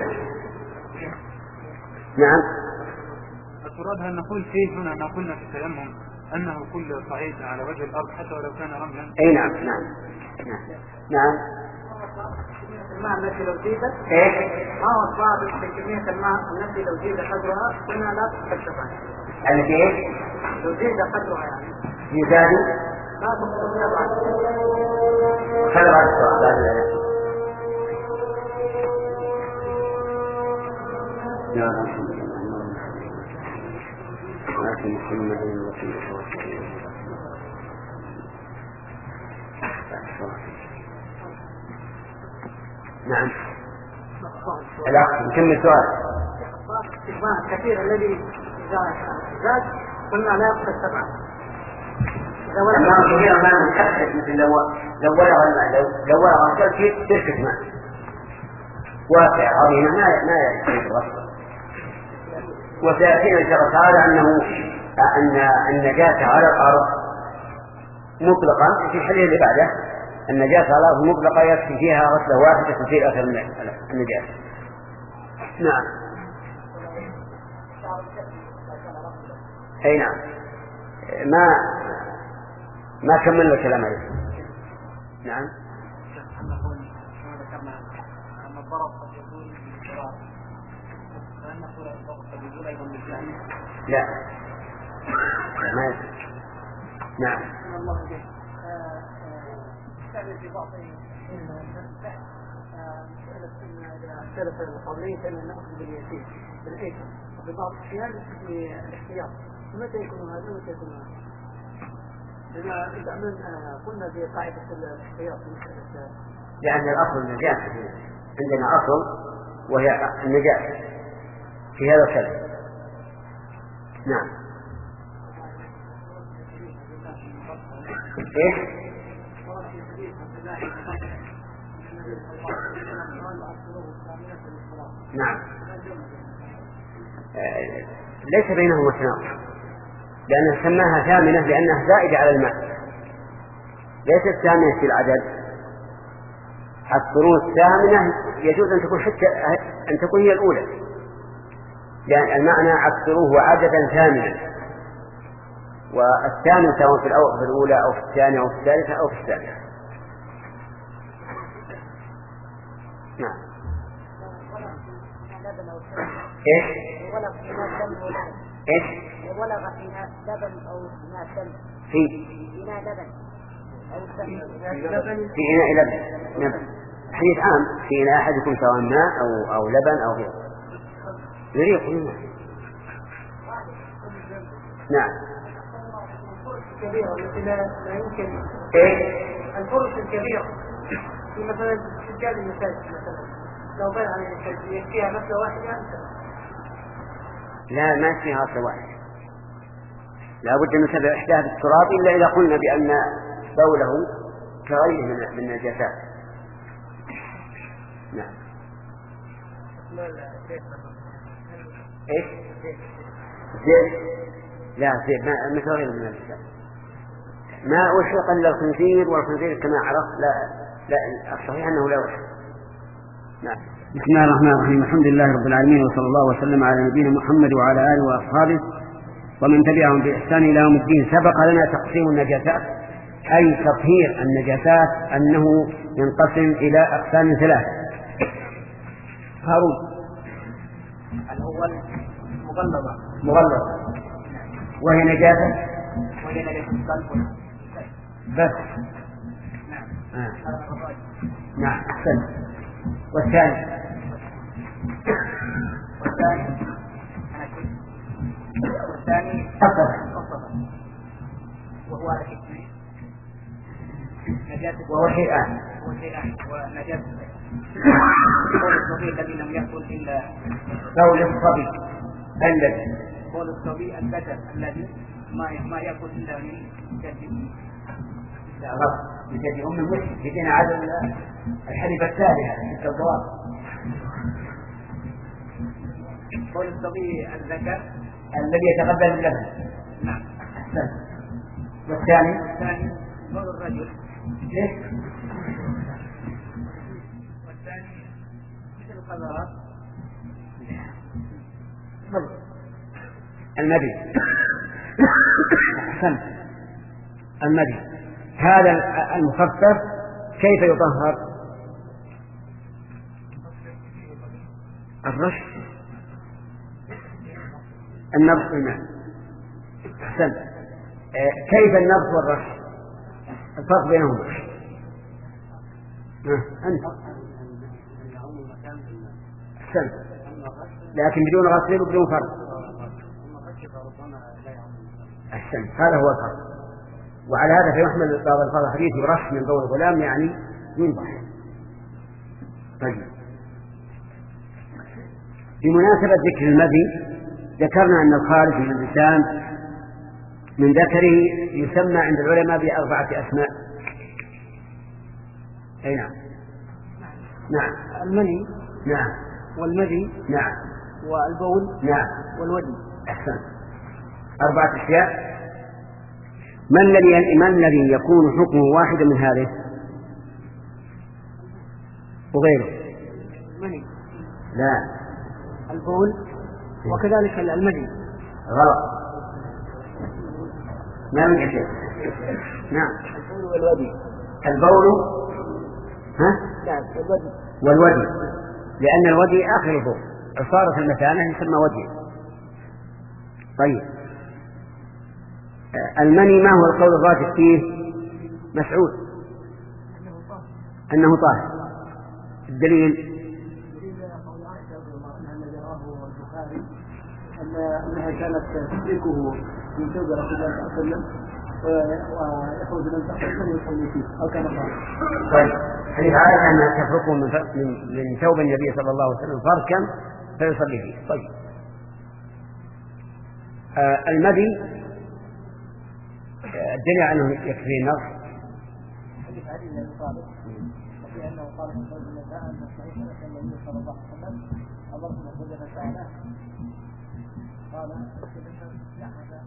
نعم. المراد أن نقول فيه هنا ما قلنا في التيمم أنه كل صعيد على وجه الأرض حتى ولو كان رملا. أي نعم نعم نعم. نعم. الماء التي لو زيدت إيش؟ ما هو الضابط في كمية الماء التي لو زيد قدرها قلنا لا تكتب عنها. التي إيش؟ لو زيد قدرها يعني. يزاد. لا تكتب عنها. خلوا هذا السؤال بعد ذلك. يا رب لكن محمد الوكيل نعم. الأخ نكمل سؤال. الماء الكثير الذي زاد قلنا لا يقصد سبعة. الماء الكثير ما نكثر مثل لو لو ولغ الماء لو لو ولغ الكلب تركت ماء واسع عظيم ما ما يتغسل. وسيأتينا إن شاء الله تعالى أنه أن النجاسة على الأرض مطلقا في الحديث اللي بعده النجاسة على الأرض مطلقة يكفي فيها غسلة واحدة تزيل أثر النجاسة. نعم. أي نعم. ما ما كملنا الكلام عليه. نعم. لا ما يصير. نعم. في بعض اختلف القولين فإن نأخذ باليسير بالأيسر وفي بعض الأحيان بالاحتياط. متى يكون هذا ومتى يكون هذا؟ لأن إذا من قلنا بقاعدة الاحتياط لأن الأصل النجاسة عندنا أصل وهي النجاسة في هذا الكلام. نعم. إيه؟ نعم. آه ليس بينهما تناقض لأنه سماها ثامنة لأنها زائدة على الماء ليست ثامنة في العدد. القرون الثامنة يجوز أن تكون حتى أن تكون هي الأولى لأن المعنى عكسروه عددا ثامنا والثامن سواء في الأولى أو في الثانية أو في الثالثة أو في الثالثة. نعم. إيش؟ إيش؟ ولغ فيها لبن أو ماء دم. في. إناء لبن. أو في إناء لبن. لبن. حديث عام في إناء أحد يكون سواء ماء أو أو لبن أو غيره. يريق منه. نعم. كبيرة التي لا يمكن. إيه؟ الفرش الكبيرة في مثلا سجاد المساجد مثلا لو بين عن يكفيها غسلة واحدة. لا ما فيها غسلة واحدة، لا بد أن نتبع إحداها بالتراب إلا إذا قلنا بأن بوله كغيره من النجاسات. نعم. إيش؟ زيت؟ لا زيت ما مثل غيره من النجاسات. ما أشرق إلا الخنزير، والخنزير كما عرفت لا لا الصحيح أنه لا يشرق. نعم. بسم الله الرحمن الرحيم. الحمد لله رب العالمين، وصلى الله وسلم على نبينا محمد وعلى آله وأصحابه ومن تبعهم بإحسان إلى يوم الدين. سبق لنا تقسيم النجاسات، أي تطهير النجاسات أنه ينقسم إلى أقسام ثلاثة. هارون. الأول مغلظة مغلظة وهي نجاسة وهي نجاسة القلب بس. نعم. آه. نعم أحسن. والثاني والثاني والثاني قصبة وهو على حكمه نجاسة وهو شيئان وشيئان ونجاسة قول الصبي الذي لم يأكل إلا قول الصبي الذي قول الصبي الذكر الذي ما ما يأكل إلا من جد من جد أم المسلم يجينا على الحليب التالية في الجواب. قول الصبي الذكر الذي يتقبل اللبن. نعم. أحسن. والثاني الثاني قول الرجل. ليش؟ والثاني مثل القذرات. المدي. أحسن. المدي هذا المخفف كيف يطهر؟ الرش النبض الماء. أحسن. كيف النبض والرش؟ الفرق بينهما. أنت أحسن. لكن بدون غسل وبدون فرق. أحسن. هذا هو الفرق. وعلى هذا فيحمل بعض الفاظ حديث يرش من بول الغلام يعني ينضح. طيب بمناسبة ذكر المذي ذكرنا أن الخارج من الإنسان من ذكره يسمى عند العلماء بأربعة أسماء. أي نعم. نعم. المني. نعم. والمذي. نعم. والبول. نعم. والودي. أحسن. أربعة أشياء. ما الذي ما الذي يكون حكمه واحدا من هذه وغيره؟ المني. لا. البول وكذلك المذي. غلط. ما من شيء. نعم. البول والودي. البول ها؟ نعم. الودي. والودي لأن الودي آخر البول، عصارة المثانة يسمى ودي. طيب المني ما هو القول الراجح فيه؟ مسعود أنه طاهر. الدليل أنها كانت تشركه في ثوب رسول الله صلى الله عليه وسلم ويخرج من تحت ويصلي فيه أو كان قال. طيب حديث عائشة أنها تفركه من, من ثوب النبي صلى الله عليه وسلم فركا فيصلي فيه. طيب آه المدي الدليل عنه يكفي النص. حديث علي بن أبي طالب وفي أنه قال في قول النساء أن الصحيح أن النبي صلى الله عليه وسلم أمر من قول النساء قال لا هذا.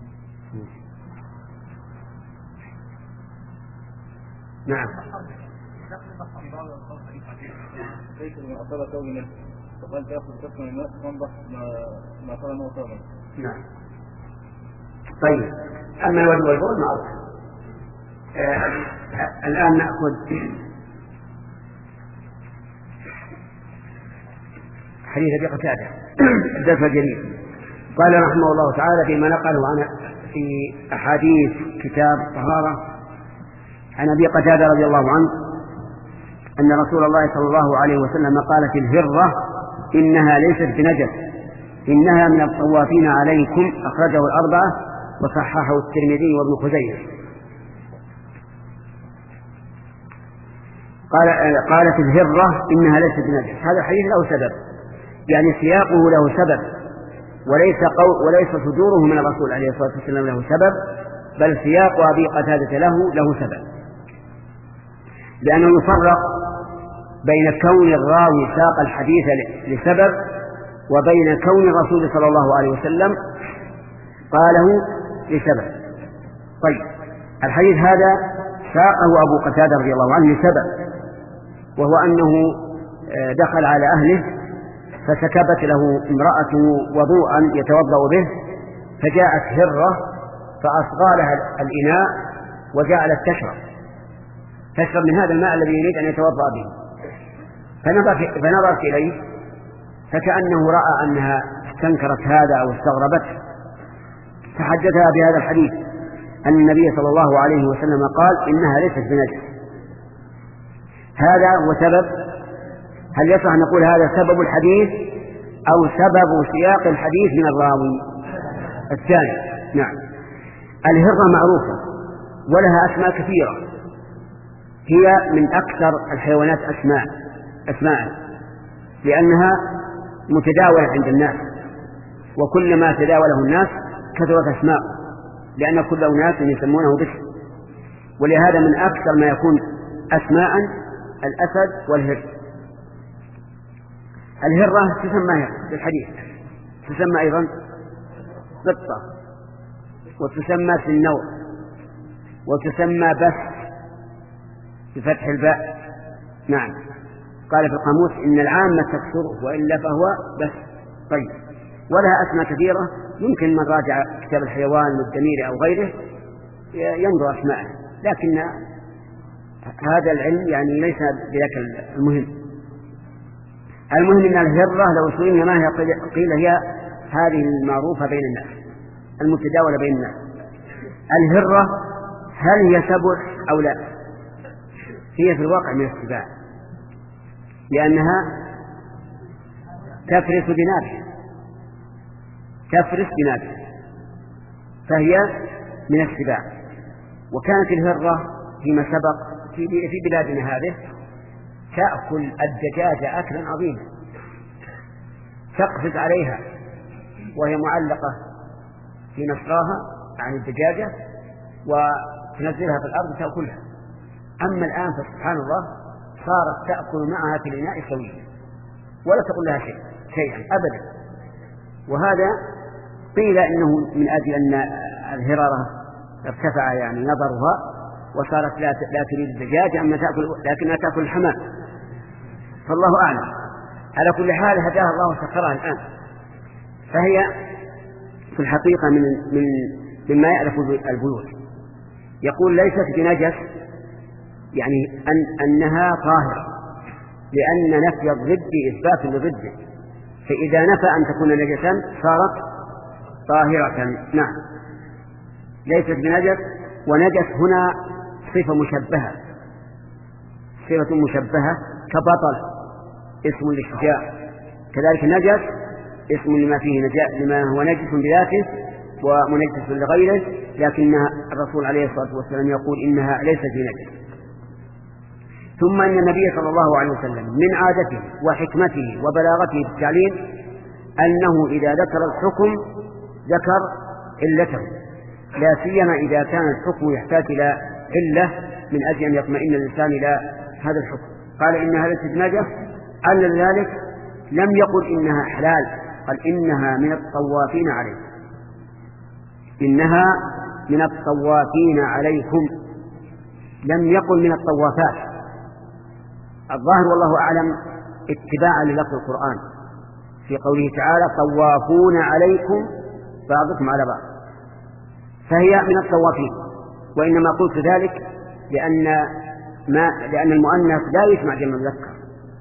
نعم. ليس من أثر ثوب نفسه فقال تأخذ كف من الماء تنضح ما أثر أنه ثوبا. نعم. طيب أما الودي والبول معروف. آه الآن نأخذ حديث أبي قتادة الدرس الجليل. قال رحمه الله تعالى فيما نقله عن في أحاديث كتاب الطهارة عن أبي قتادة رضي الله عنه أن رسول الله صلى الله عليه وسلم قال في الهرة إنها ليست بنجس إنها من الطوافين عليكم. أخرجه الأربعة وصححه الترمذي وابن خزيمة. قال قالت الهرة إنها ليست بنجس. هذا الحديث له سبب، يعني سياقه له سبب، وليس قول وليس صدوره من الرسول عليه الصلاة والسلام له سبب، بل سياق أبي قتادة له له سبب، لأنه يفرق بين كون الراوي ساق الحديث لسبب وبين كون الرسول صلى الله عليه وسلم قاله لسبب. طيب، الحديث هذا ساقه أبو قتادة رضي الله عنه لسبب، وهو أنه دخل على أهله فسكبت له امرأته وضوءا يتوضأ به، فجاءت هرة فأصغى لها الإناء وجعلت تشرب تشرب من هذا الماء الذي يريد أن يتوضأ به، فنظرت إليه فكأنه رأى أنها استنكرت هذا أو استغربته، فحدثها بهذا الحديث أن النبي صلى الله عليه وسلم قال إنها ليست بنجس. هذا هو سبب. هل يصح أن نقول هذا سبب الحديث أو سبب سياق الحديث من الراوي؟ الثاني. نعم. الهرة معروفة ولها أسماء كثيرة، هي من أكثر الحيوانات أسماء أسماء لأنها متداولة عند الناس، وكلما تداوله الناس كثرت أسماء، لأن كل أناس يسمونه باسم، ولهذا من أكثر ما يكون أسماء الأسد والهر. الهرة تسمى في الحديث، تسمى أيضا قطة، وتسمى سنور، وتسمى بس بفتح الباء. نعم، قال في القاموس إن العامة تكسره وإلا فهو بس. طيب، ولها أسماء كثيرة، يمكن من راجع كتاب الحيوان والدمير أو غيره ينظر أسماءه، لكن هذا العلم يعني ليس بذلك المهم. المهم أن الهرة لو سئلنا ما هي قيل هي هذه المعروفة بين الناس المتداولة بين الناس. الهرة هل هي سبع أو لا؟ هي في الواقع من السباع، لأنها تفرس بنابها تفرس بنابها فهي من السباع. وكانت الهرة فيما سبق في بلادنا هذه تأكل الدجاج أكلا عظيما، تقفز عليها وهي معلقة في نصراها عن الدجاجة وتنزلها في الأرض تأكلها. أما الآن فسبحان الله صارت تأكل معها في الإناء سويا ولا تقول لها شيء شيئا أبدا. وهذا قيل إنه من أجل أن الهرارة ارتفع يعني نظرها وصارت لا لا تريد الدجاج أما تأكل، لكنها تأكل الحمام، فالله أعلم. على كل حال هداها الله وسخرها الآن، فهي في الحقيقة من من مما يعرف البيوت. يقول ليست بنجس، يعني أن أنها طاهرة، لأن نفي الضد إثبات لضده، فإذا نفى أن تكون نجسا صارت طاهرة. نعم، ليست بنجس. ونجس هنا صفة مشبهة، صفة مشبهة كبطل اسم للشجاع، كذلك نجس اسم لما فيه نجاء لما هو نجس بذاته ومنجس لغيره، لكن الرسول عليه الصلاة والسلام يقول إنها ليست بنجس. ثم أن النبي صلى الله عليه وسلم من عادته وحكمته وبلاغته في التعليم أنه إذا ذكر الحكم ذكر علته، لا سيما إذا كان الحكم يحتاج إلى علة من أجل أن يطمئن الإنسان إلى هذا الحكم. قال إنها ليست بنجس، علل ذلك لم يقل إنها حلال، قال إنها من الطوافين عليكم، إنها من الطوافين عليكم، لم يقل من الطوافات. الظاهر والله أعلم اتباعا للفظ القرآن في قوله تعالى طوافون عليكم بعضكم على بعض، فهي من الطوافين. وإنما قلت ذلك لأن ما لأن المؤنث لا يسمع جمع المذكر،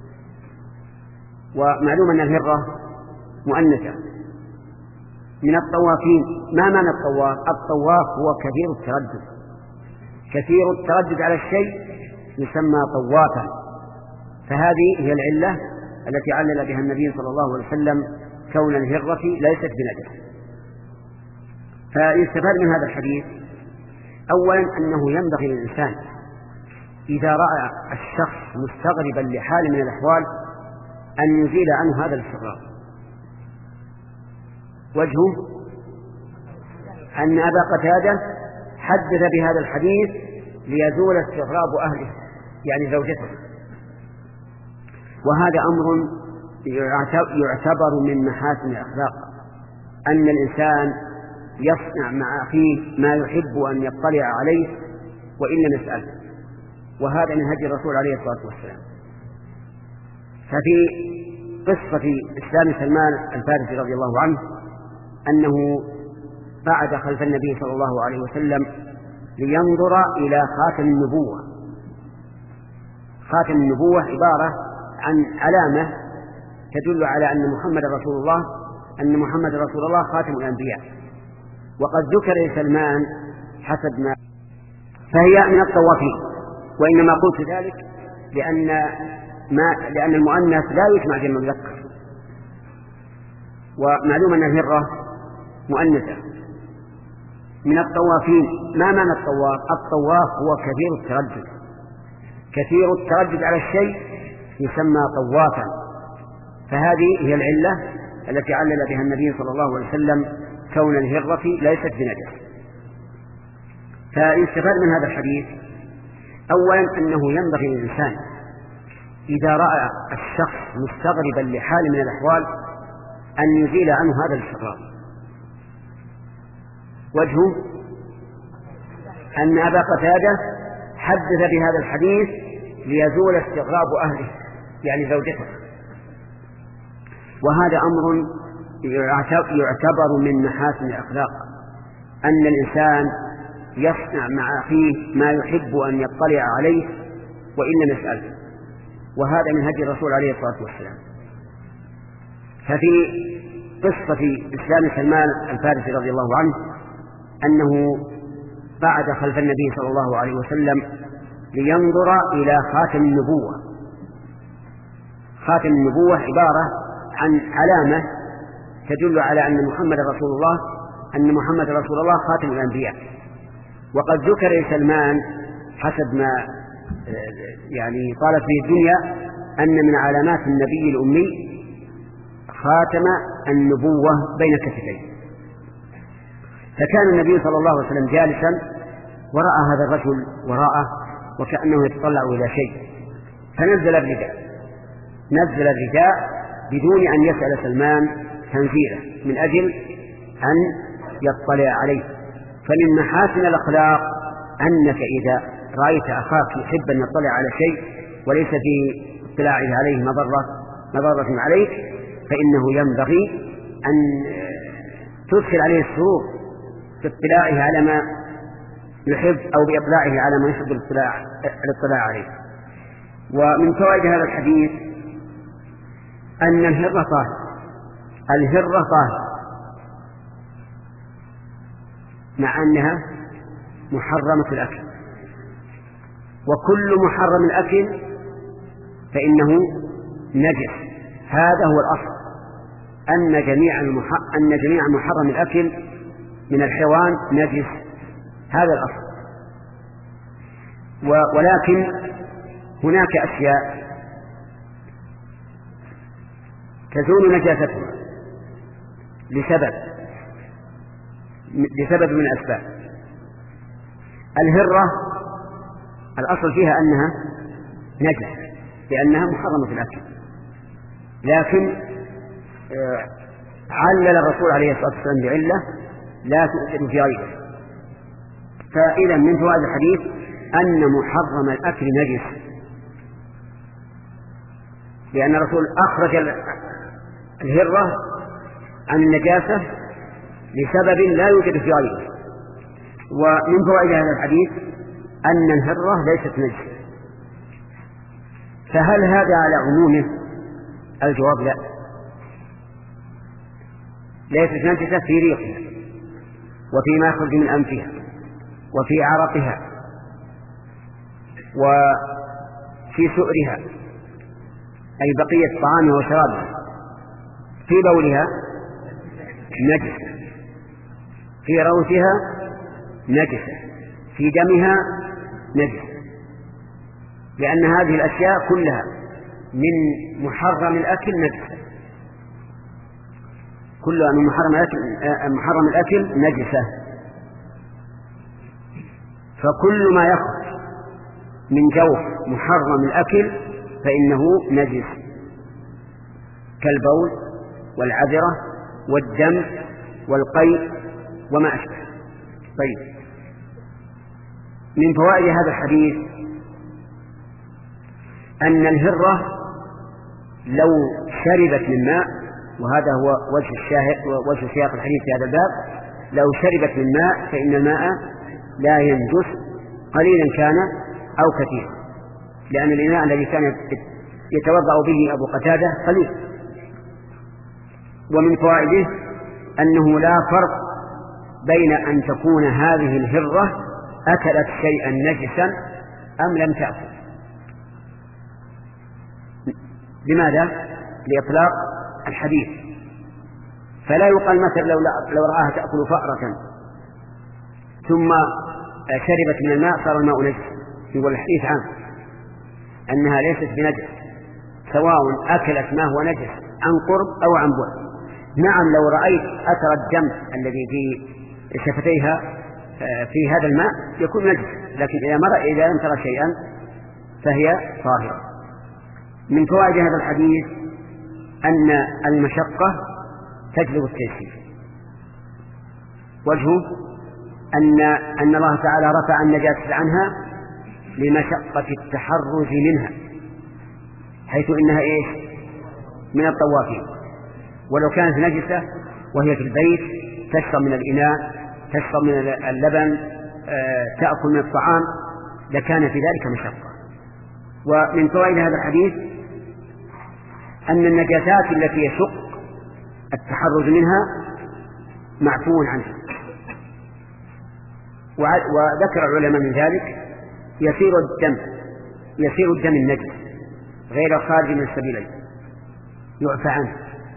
ومعلوم أن الهرة مؤنثة. من الطوافين، ما معنى الطواف؟ الطواف هو كثير التردد، كثير التردد على الشيء يسمى طوافا. فهذه هي العلة التي علل بها النبي صلى الله عليه وسلم كون الهرة ليست بنجس. فيستفاد من هذا الحديث أولا أنه ينبغي للإنسان إذا رأى الشخص مستغربا لحال من الأحوال أن يزيل عنه هذا الاستغراب. وجهه أن أبا قتادة حدث بهذا الحديث ليزول استغراب أهله يعني زوجته، وهذا أمر يعتبر من محاسن الأخلاق، أن الإنسان يصنع مع أخيه ما يحب أن يطلع عليه وإن لم يسأله، وهذا من هدي الرسول عليه الصلاة والسلام. ففي قصة إسلام سلمان الفارسي رضي الله عنه أنه قعد خلف النبي صلى الله عليه وسلم لينظر إلى خاتم النبوة. خاتم النبوة عبارة عن علامة تدل على أن محمد رسول الله أن محمد رسول الله خاتم الأنبياء، وقد ذكر لسلمان حسب ما فهي من الطوافين. وإنما قلت ذلك لأن ما لأن المؤنث لا يجمع جمع المذكر، ومعلوم أن الهرة مؤنثة. من الطوافين. ما معنى الطواف؟ الطواف هو كثير التردد، كثير التردد على الشيء يسمى طوافا. فهذه هي العلة التي علل بها النبي صلى الله عليه وسلم كون الهرة ليست بنجس. فيستفاد من هذا الحديث أولا أنه ينبغي للإنسان إذا رأى الشخص مستغربا لحال من الأحوال أن يزيل عنه هذا الاستغراب. وجهه أن أبا قتادة حدث بهذا الحديث ليزول استغراب أهله يعني زوجته، وهذا أمر يعتبر من محاسن الأخلاق، أن الإنسان يصنع مع أخيه ما يحب أن يطلع عليه وإن لم يسأله، وهذا من هدي الرسول عليه الصلاة والسلام. ففي قصة إسلام سلمان الفارسي رضي الله عنه أنه قعد خلف النبي صلى الله عليه وسلم لينظر إلى خاتم النبوة. خاتم النبوة عبارة عن علامة تدل على أن محمد رسول الله أن محمد رسول الله خاتم الأنبياء، وقد ذكر لسلمان حسب ما يعني طالت به الدنيا أن من علامات النبي الأمي خاتم النبوة بين كتفيه. فكان النبي صلى الله عليه وسلم جالسا ورأى هذا الرجل وراءه وكأنه يتطلع إلى شيء، فنزل الرداء نزل الرداء بدون أن يسأل سلمان تنزيله من أجل أن يطلع عليه. فمن محاسن الأخلاق أنك إذا رأيت أخاك يحب أن يطلع على شيء وليس في اطلاعه عليه مضرة مضرة عليك فإنه ينبغي أن تدخل عليه السرور باطلاعه على ما يحب أو بإطلاعه على ما يحب الاطلاع, الاطلاع عليه. ومن فوائد هذا الحديث أن الهرة طاهرة الهرة طاهرة مع أنها محرمة الأكل، وكل محرم الأكل فإنه نجس. هذا هو الأصل، أن جميع أن جميع محرم الأكل من الحيوان نجس، هذا الأصل. ولكن هناك أشياء تزول نجاستها لسبب لسبب من الأسباب. الهرة الأصل فيها أنها نجس لأنها محرمة الأكل، لكن علل الرسول عليه الصلاة والسلام بعلة لا تؤثر في غيره. فإذا من فوائد الحديث أن محرم الأكل نجس، لأن الرسول أخرج الهرة عن النجاسة لسبب لا يوجد في غيره. ومن فوائد هذا الحديث أن الهرة ليست نجسة. فهل هذا على عمومه؟ الجواب لا، ليست نجسة في ريقها وفيما يخرج من أنفها وفي عرقها وفي سؤرها أي بقية طعامها وشرابها، في بولها نجسة، في روثها نجسة، في دمها نجسة. لأن هذه الأشياء كلها من محرم الأكل نجسة، كلها من محرم الأكل, محرم الأكل نجسة. فكل ما يخرج من جوف محرم الأكل فإنه نجس، كالبول والعذرة والدم والقيء وما أشبه. طيب، من فوائد هذا الحديث أن الهرة لو شربت من ماء، وهذا هو وجه الشاهد ووجه سياق الحديث في هذا الباب، لو شربت من ماء فإن الماء لا ينجس قليلا كان أو كثيرا، لأن الإناء الذي كان يتوضأ به أبو قتادة قليل. ومن فوائده أنه لا فرق بين أن تكون هذه الهرة أكلت شيئا نجسا أم لم تأكل. لماذا؟ لإطلاق الحديث، فلا يقال مثلا لو, لو رآها تأكل فأرة ثم شربت من الماء صار الماء نجس، يقول الحديث عام أنها ليست بنجس سواء أكلت ما هو نجس عن قرب أو عن بعد. نعم، لو رأيت أثر الدم الذي في شفتيها في هذا الماء يكون نجس، لكن إذا مر إذا لم ترى شيئا فهي طاهرة. من فوائد هذا الحديث أن المشقة تجلب التيسير. وجهه أن أن الله تعالى رفع النجاسة عنها لمشقة التحرز منها، حيث إنها إيش؟ من الطوافين. ولو كانت نجسة وهي في البيت تشرب من الإناء، تشرب من اللبن، تأكل من الطعام، لكان في ذلك مشقة. ومن فوائد هذا الحديث أن النجاسات التي يشق التحرز منها معفو عنها. وذكر العلماء من ذلك يسير الدم يسير الدم النجس غير الخارج من السبيلين يعفى عنه.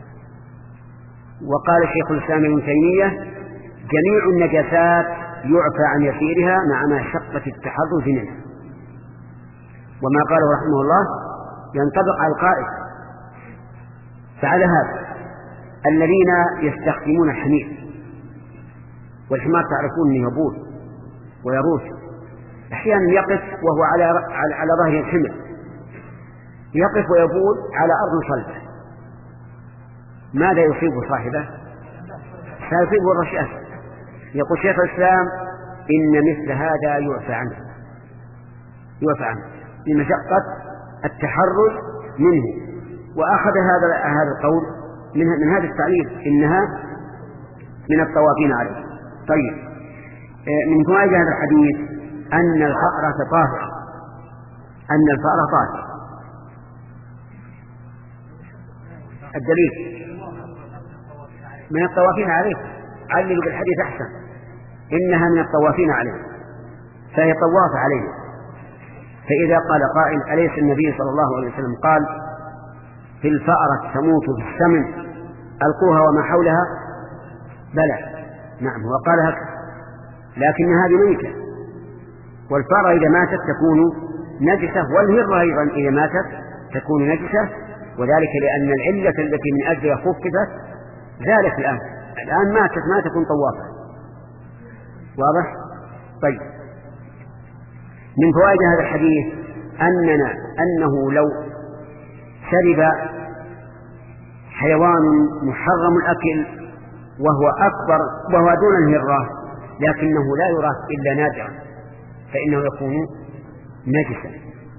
وقال شيخ الإسلام ابن تيمية جميع النجاسات يعفى عن يسيرها مع مشقة التحرز منها. وما قاله رحمه الله ينطبق على القائد. فعلى هذا الذين يستخدمون الحمير، والحمار تعرفون أنه يبول ويروس، أحيانا يقف وهو على على, على ظهر الحمل، يقف ويبول على أرض صلبة، ماذا يصيب صاحبه؟ سيصيبه الرشاش. يقول شيخ الإسلام إن مثل هذا يعفى عنه يعفى عنه لمشقة التحرز منه. وأخذ هذا هذا القول من من هذا التعليل إنها من الطوافين عليه. طيب، من فوائد هذا الحديث أن الفأرة طاهرة أن الفأرة طاهرة. الدليل من الطوافين عليه، عللوا بالحديث أحسن، إنها من الطوافين عليه فهي طواف عليه. فإذا قال قائل أليس النبي صلى الله عليه وسلم قال في الفأرة تموت في السمن ألقوها وما حولها؟ بلى، نعم، هو قال هكذا، لكن هذه ميتة، والفأرة إذا ماتت تكون نجسة، والهرة أيضا إذا ماتت تكون نجسة، وذلك لأن العلة التي من أجلها خففت ذلك الآن الآن ماتت ما تكون طوافة. واضح؟ طيب، من فوائد هذا الحديث أننا أنه لو شرب حيوان محرم الأكل وهو أكبر وهو دون الهرة لكنه لا يراث إلا نادرا فإنه يكون نجسا.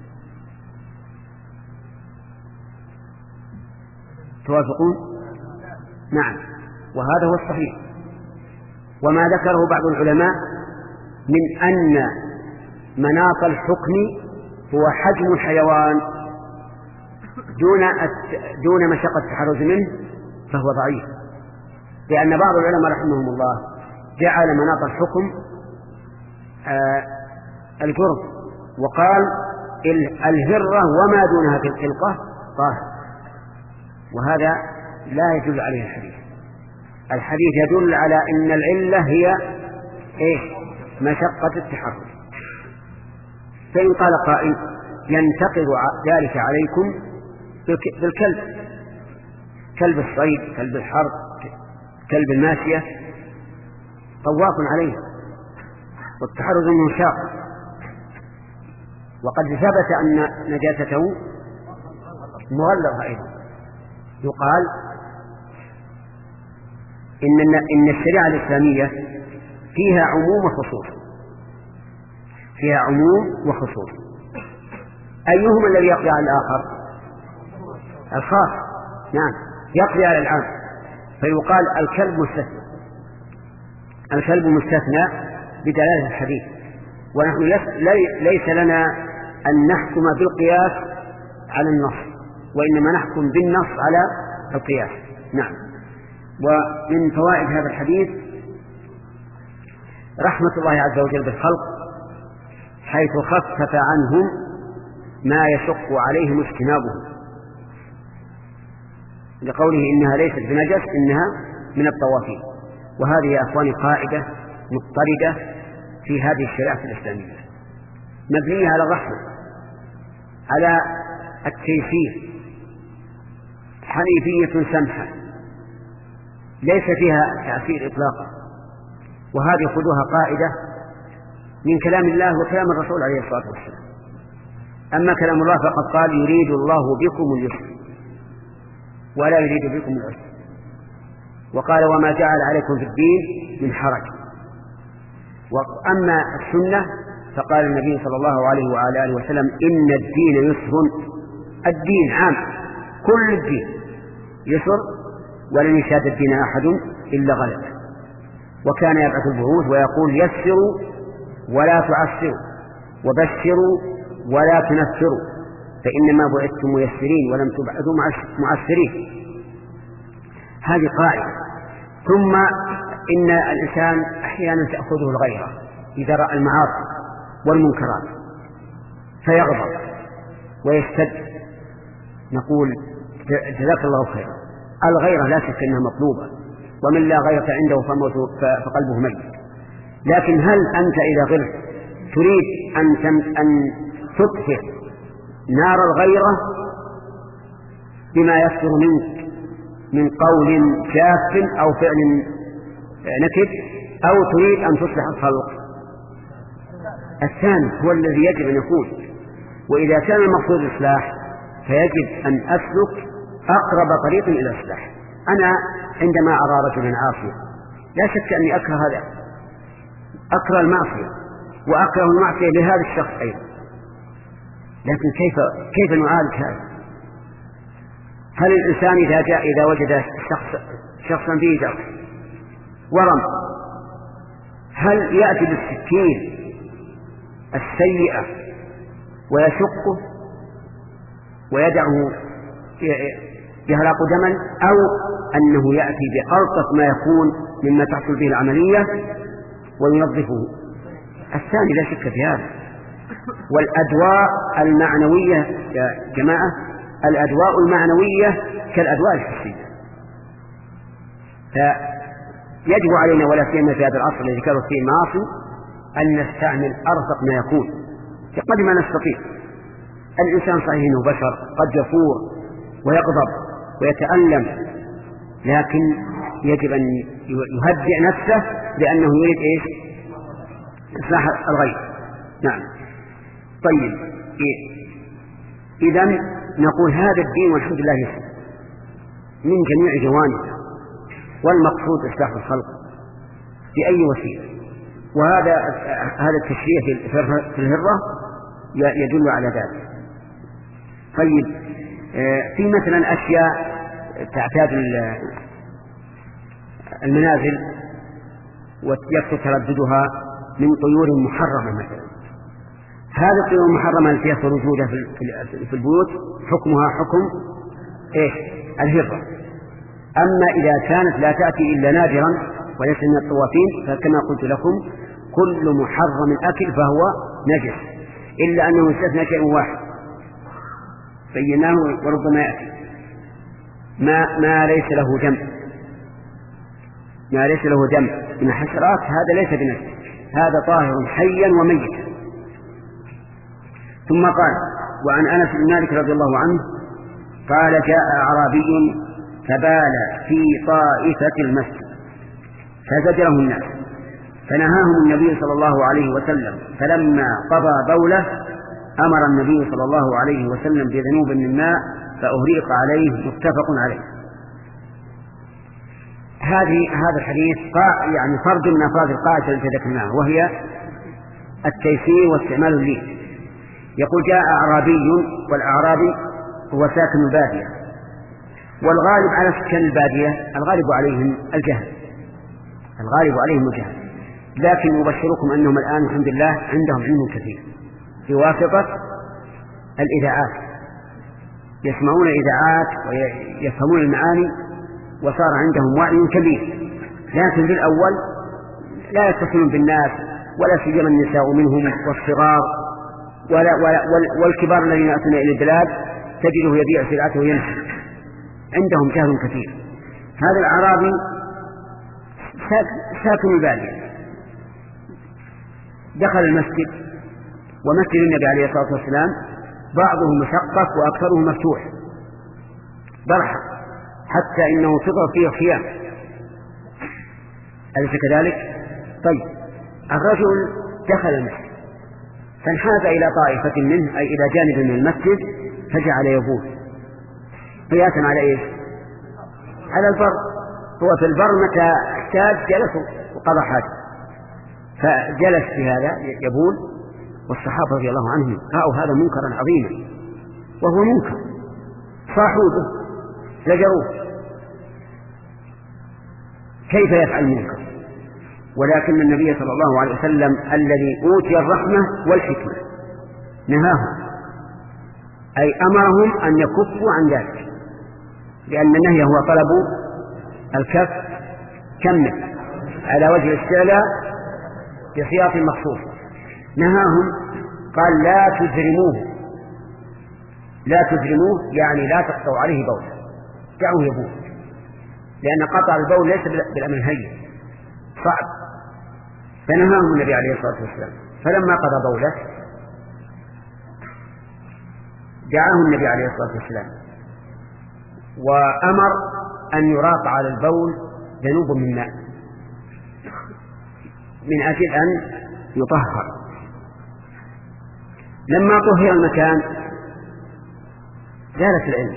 توافقون؟ نعم، وهذا هو الصحيح. وما ذكره بعض العلماء من أن مناط الحكم هو حجم الحيوان دون دون مشقة التحرز منه فهو ضعيف، لأن بعض العلماء رحمهم الله جعل مناط الحكم آه الجرم، وقال الهرة وما دونها في الخلقة طاهر، وهذا لا يدل عليه الحديث. الحديث يدل على أن العلة هي إيه؟ مشقة التحرز. فإن قال قائل ينتقض ذلك عليكم بالكلب، كلب الصيد، كلب الحرب، كلب الماشية طواف عليه، والتحرز منه شاق. وقد ثبت أن نجاسته مغلظة أيضا. يقال إن إن الشريعة الإسلامية فيها عموم وخصوص، فيها عموم وخصوص. أيهما الذي يقضي على الآخر؟ الخاص، نعم، يقضي على العام. فيقال الكلب مستثنى، الكلب مستثنى بدلالة الحديث. ونحن ليس لنا أن نحكم بالقياس على النص، وإنما نحكم بالنص على القياس. نعم. ومن فوائد هذا الحديث رحمة الله عز وجل بالخلق، حيث خفف عنهم ما يشق عليهم اجتنابه، لقوله إنها ليست بنجس إنها من الطوافين. وهذه يا أخواني قاعدة مضطردة في هذه الشريعة الإسلامية، مبنية على الرحمة، على التيسير، حنيفية سمحة، ليس فيها تأثير إطلاقا. وهذه خذوها قاعدة من كلام الله وكلام الرسول عليه الصلاة والسلام. أما كلام الله فقد قال يريد الله بكم اليسر ولا يريد بكم العسر، وقال وما جعل عليكم في الدين من حرج. وأما السنة فقال النبي صلى الله عليه وعلى آله وسلم إن الدين يسر، الدين عام، كل الدين يسر، ولن يشاد الدين أحد إلا غلبه. وكان يبعث البعوث ويقول يسروا ولا تعسروا وبشروا ولا تنفروا، فإنما بعثتم ميسرين ولم تبعثوا معسرين. هذه قاعدة. ثم إن الإنسان أحيانا تأخذه الغيرة إذا رأى المعاصي والمنكرات فيغضب ويشتد، نقول جزاك الله خيرا. الغيرة لا شك أنها مطلوبة، ومن لا غيرة عنده فقلبه ميت. لكن هل أنت إذا غرت تريد أن أن تطفئ نار الغيرة بما يصدر منك من قول جاف أو فعل نكد، أو تريد أن تصلح الخلق؟ الثاني هو الذي يجب أن يكون. وإذا كان المقصود الإصلاح فيجب أن أسلك أقرب طريق إلى الإصلاح. أنا عندما أرى رجلا عاصيا لا شك أني أكره هذا، أكره المعصية وأكره المعصية لهذا الشخص أيضا، لكن كيف كيف نعالج هذا؟ هل الإنسان إذا جاء إذا وجد شخص شخصا فيه جرح ورم، هل يأتي بالسكين السيئة ويشقه ويدعه يهلق دما، أو أنه يأتي بألطف ما يكون مما تحصل به العملية وينظفه؟ الثاني لا شك في هذا. والأدواء المعنوية يا جماعة، الأدواء المعنوية كالأدواء الحسية، فيجب علينا ولا سيما في هذا العصر الذي كانت فيه المعاصي أن نستعمل أرفق ما يكون بقدر ما نستطيع. الإنسان صحيح أنه بشر قد يفور ويغضب ويتألم، لكن يجب أن يهدئ نفسه لأنه يريد إيش؟ إصلاح الغير. نعم. طيب، إذن نقول هذا الدين والحمد لله يسر من جميع جوانبه، والمقصود إصلاح الخلق بأي وسيلة. وهذا هذا التشريع في الهرة يدل على ذلك. طيب، في مثلا أشياء تعتاد المنازل ويكثر ترددها من طيور محرمة مثلا، هذه الطيور المحرمة التي يكثر وجودها في البيوت حكمها حكم إيش؟ الهرة. أما إذا كانت لا تأتي إلا نادرا وليس من الطوافين فكما قلت لكم كل محرم أكل فهو نجس، إلا أنه يستثنى شيء واحد بيناه وربما يأتي ما, ما ليس له دم، ما ليس له دم من حشرات، هذا ليس بنجس، هذا طاهر حيا وميتا. ثم قال وعن أنس بن مالك رضي الله عنه قال جاء أعرابي فبال في طائفة المسجد فزجره الناس فنهاهم النبي صلى الله عليه وسلم، فلما قضى بوله أمر النبي صلى الله عليه وسلم بذنوب من ماء فأهريق عليه، متفق عليه. هذه هذا الحديث يعني فرد من أفراد القاعدة التي ذكرناها، وهي التيسير واستعمال اللين. يقول جاء أعرابي، والأعرابي هو ساكن البادية، والغالب على سكان البادية الغالب عليهم الجهل، الغالب عليهم الجهل، لكن أبشركم أنهم الآن الحمد لله عندهم علم كثير بواسطة الإذاعات، يسمعون إذاعات ويفهمون المعاني، وصار عندهم وعي كبير. لكن في الأول لا يتصلون بالناس، ولا سيما النساء منهم والصغار ولا ولا والكبار الذين يأتون إلى البلاد تجده يبيع سلعته ويمشي، عندهم جهل كثير. هذا الأعرابي ساكن البادية دخل المسجد، ومسجد النبي عليه الصلاة والسلام بعضه مشقق وأكثره مفتوح برحة، حتى إنه تضع فيه خيام، أليس كذلك؟ طيب، الرجل دخل المسجد فانحاز إلى طائفة منه، أي إلى جانب من المسجد، فجعل يبول قياسا على إيش؟ على البر. هو في البر متى احتاج جلس وقضى حاجة، فجلس في هذا يبول، والصحابة رضي الله عنهم رأوا هذا منكرا عظيما، وهو منكر، صاحوا به زجروه، كيف يفعل منكر؟ ولكن النبي صلى الله عليه وسلم الذي أوتي الرحمة والحكمة نهاهم، أي أمرهم أن يكفوا عن ذلك، لأن النهي هو طلب الكف كمل على وجه الاستعلاء بسياق مخصوص. نهاهم قال لا تجرموه، لا تجرموه يعني لا تقطعوا عليه بول، دعوه يبول، لأن قطع البول ليس بالأمر الهين، صعب. فنهاهم النبي عليه الصلاة والسلام، فلما قضى بوله دعاه النبي عليه الصلاة والسلام وأمر أن يراق على البول ذنوب من ماء من أجل أن يطهر. لما طهر المكان زالت العلة،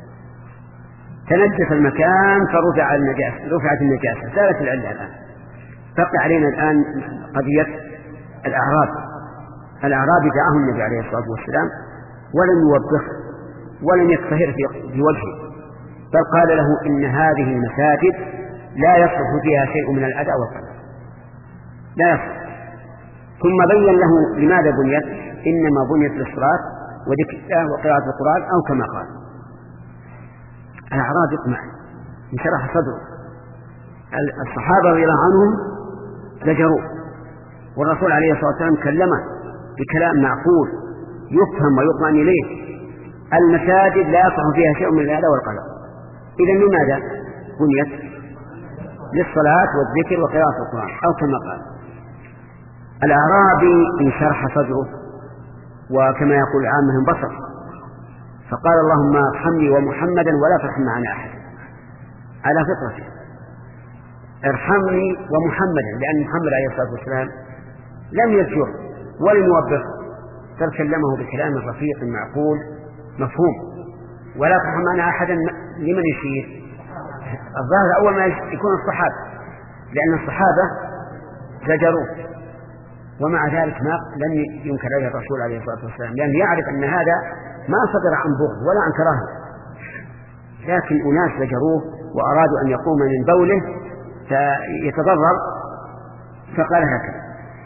تنجس المكان فرفع النجاسة، رفعت النجاسة، زالت العلة. الآن تقع علينا الآن قضية الأعراب. الأعرابي دعاه النبي عليه الصلاة والسلام ولم يوبخه ولم يكفهر في وجهه، بل قال له إن هذه المساجد لا يصلح فيها شيء من الأذى والقدر، لا يصلح. ثم بين له لماذا بنيت، إنما بنيت للصلاة وذكر الله وقراءة القرآن، أو كما قال. الأعراب يطمع، انشرح صدره، الصحابة رضي الله عنهم زجروه، والرسول عليه الصلاة والسلام كلمه بكلام معقول يفهم ويطمئن إليه. المساجد لا يصلح فيها شيء من الأذى والقلق، إذن لماذا بنيت؟ للصلاة والذكر وقراءة القرآن، أو كما قال. الأعرابي انشرح صدره، وكما يقول عامه انبسط، فقال اللهم ارحمني ومحمدا ولا ترحم معنا أحد، على فطرته، ارحمني ومحمدا، لأن محمد عليه الصلاة والسلام لم يزجر ولم يوبخ، بل كلمه بكلام رفيق معقول مفهوم. ولا ترحم معنا أحدا لمن يشير؟ الظاهر أول ما يكون الصحابة، لأن الصحابة زجروه، ومع ذلك ما لم ينكر عليه الرسول عليه الصلاة والسلام، لأن يعرف أن هذا ما صدر عن بغض ولا عن كراهة، لكن أناس زجروه وأرادوا أن يقوم من بوله فيتضرر، فقال هكذا.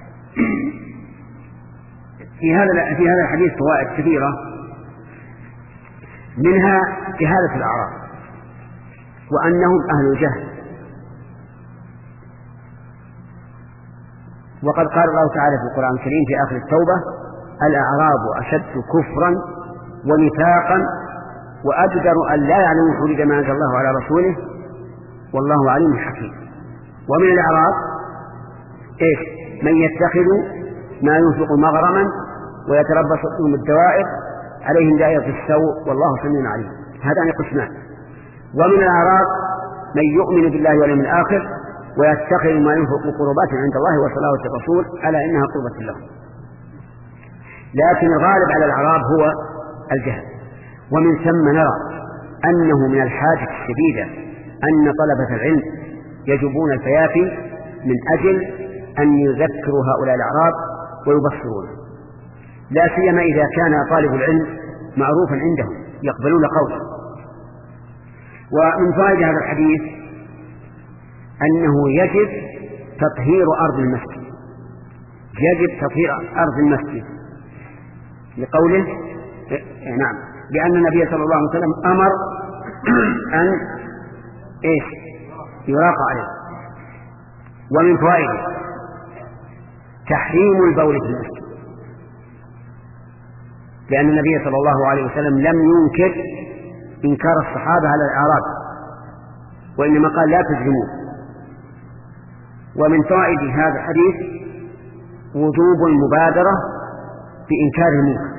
في هذا في هذا الحديث فوائد كثيرة، منها جهالة الأعراب وأنهم أهل جهل. وقد قال الله تعالى في القرآن الكريم في آخر التوبة: الأعراب أشد كفرا ونفاقا وأجدر أن لا يعلموا حدود ما أنزل الله على رسوله والله عليم حكيم. ومن الأعراب إيش؟ من يتخذ ما ينفق مغرما ويتربص بهم الدوائر عليهم دائرة السوء والله سميع عليم. هذان قسمان. ومن الأعراب من يؤمن بالله واليوم الآخر ويتخذ ما ينفق قربات عند الله وصلاة الرسول ألا إنها قربة له. لكن الغالب على الأعراب هو الجهل. ومن ثم نرى أنه من الحاجة الشديدة أن طلبة العلم يجبون الفيافي من أجل أن يذكروا هؤلاء الأعراب ويبصرون، لا سيما إذا كان طالب العلم معروفا عندهم يقبلون قوله. ومن فوائد هذا الحديث أنه يجب تطهير أرض المسجد، يجب تطهير أرض المسجد لقوله نعم لأن النبي صلى الله عليه وسلم أمر أن إيش يراق عليه. ومن فوائده تحريم البول في المسجد، لأن النبي صلى الله عليه وسلم لم ينكر إنكار الصحابة على الأعراب، وإنما قال لا تجرموه. ومن فوائد هذا الحديث وجوب المبادرة بإنكار المنكر.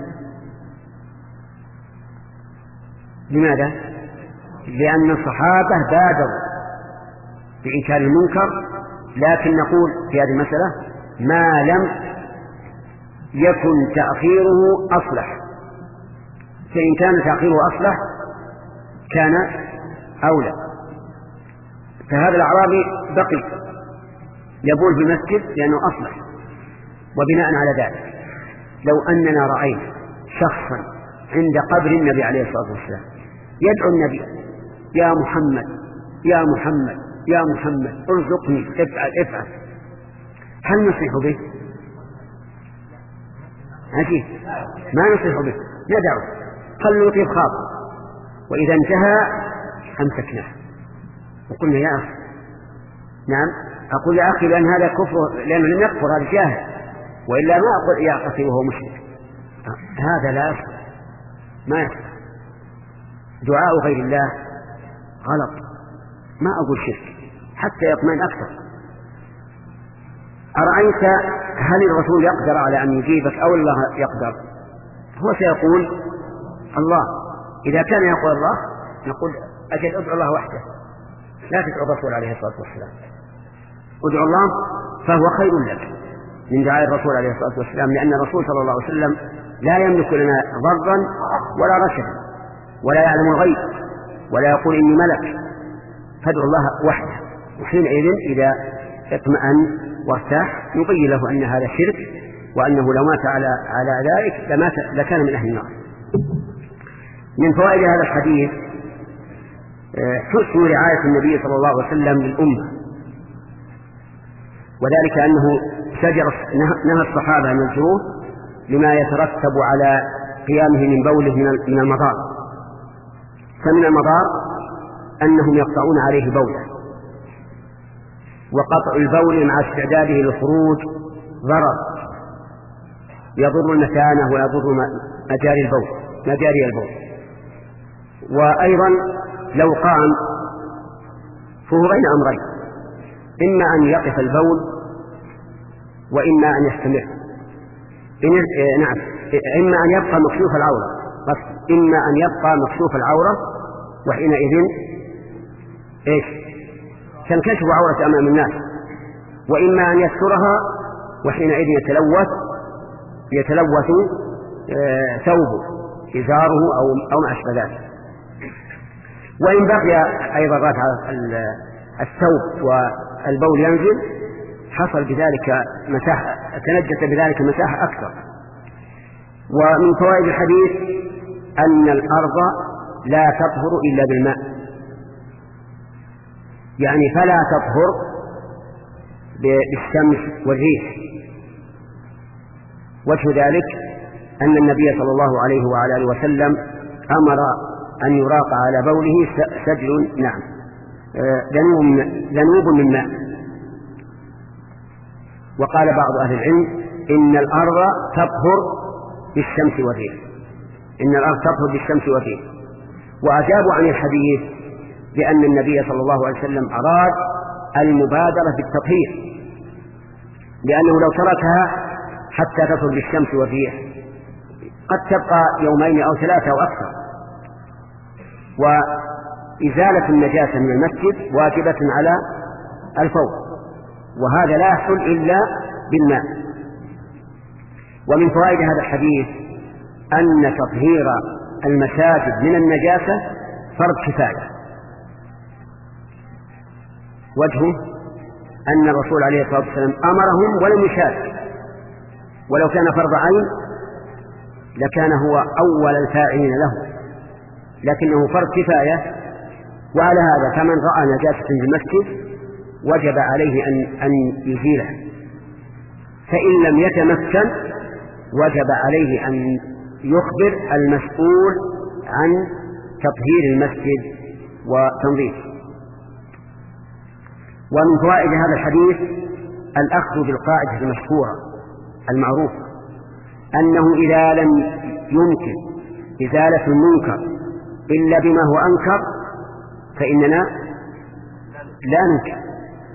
لماذا؟ لأن الصحابة بادروا بإنكار المنكر، لكن نقول في هذه المسألة ما لم يكن تأخيره أصلح، فإن كان تأخيره أصلح كان أولى. فهذا الأعرابي بقي يبول في المسجد لأنه أصلح. وبناء على ذلك لو أننا رأينا شخصا عند قبر النبي عليه الصلاة والسلام يدعو النبي يا محمد يا محمد يا محمد ارزقني افعل افعل، هل نصيح به؟ عجيب، ما نصيح به، ندعو خلوا يطيب خاطر. وإذا انتهى أمسكناه وقلنا يا أخي نعم أقول يا أخي لأن هذا كفر، لأنه لم يكفر، هذا جاهل، وإلا ما أقول يا أخي وهو مشرك. هذا لا يصح، ما يصح. دعاء غير الله غلط، ما أقول شرك حتى يطمئن أكثر. أرأيت هل الرسول يقدر على أن يجيبك أو الله يقدر؟ هو سيقول الله. إذا كان يقول الله نقول أجل ادعو الله وحده، لا تدعو الرسول عليه الصلاة والسلام. ادعو الله فهو خير لك من دعاء الرسول عليه الصلاة والسلام، لأن الرسول صلى الله عليه وسلم لا يملك لنا ضرا ولا رشدا ولا يعلم الغيب ولا يقول إني ملك، فادعو الله وحده. وحينئذ إذا اطمأن وارتاح نبين له أن هذا شرك، وأنه لو مات على على ذلك لمات لكان من أهل النار. من فوائد هذا الحديث حسن رعاية النبي صلى الله عليه وسلم للأمة، وذلك أنه شجر نهى الصحابة أن ينشروه لما يترتب على قيامه من بوله من المضار. فمن المضار أنهم يقطعون عليه بوله، وقطع البول مع استعداده للخروج ضرر يضر المثانة ويضر مجاري البول مجاري البول. وأيضا لو قام فهو بين أمرين، إما أن يقف البول وإما أن يستمر. إن نعم إما أن يبقى مكشوف العورة بس إما أن يبقى مكشوف العورة، وحينئذ إيش تنكشف عورة أمام الناس، وإما أن يسترها وحينئذ يتلوث يتلوث ثوبه إزاره أو أو ما أشبه ذلك. وإن بقي أيضا رفع الثوب والبول ينزل حصل بذلك مساحة، تنجس بذلك مساحة أكثر. ومن فوائد الحديث أن الأرض لا تطهر إلا بالماء، يعني فلا تطهر بالشمس والريح. وجه ذلك أن النبي صلى الله عليه وعلى آله وسلم أمر أن يراق على بوله سجل نعم ذنوب من ماء. وقال بعض أهل العلم إن الأرض تطهر بالشمس والريح، إن الأرض تطهر بالشمس والريح. وأجابوا عن الحديث بأن النبي صلى الله عليه وسلم أراد المبادرة بالتطهير، لأنه لو تركها حتى تطهر بالشمس والريح قد تبقى يومين أو ثلاثة أو أكثر. وإزالة النجاسة من المسجد واجبة على الفور، وهذا لا يحصل إلا بالماء. ومن فوائد هذا الحديث أن تطهير المساجد من النجاسة فرض كفاية. وجهه أن الرسول عليه الصلاة والسلام أمرهم ولم يشارك، ولو كان فرض عين لكان هو أول الفاعلين له، لكنه فرض كفاية. وعلى هذا فمن رأى نجاسة في المسجد وجب عليه أن, أن يزيلها، فإن لم يتمكن وجب عليه أن يخبر المسؤول عن تطهير المسجد وتنظيفه. ومن فوائد هذا الحديث الأخذ بالقاعدة المشهورة المعروفة أنه إذا لم يمكن إزالة المنكر إلا بما هو أنكر فإننا لا ننكر.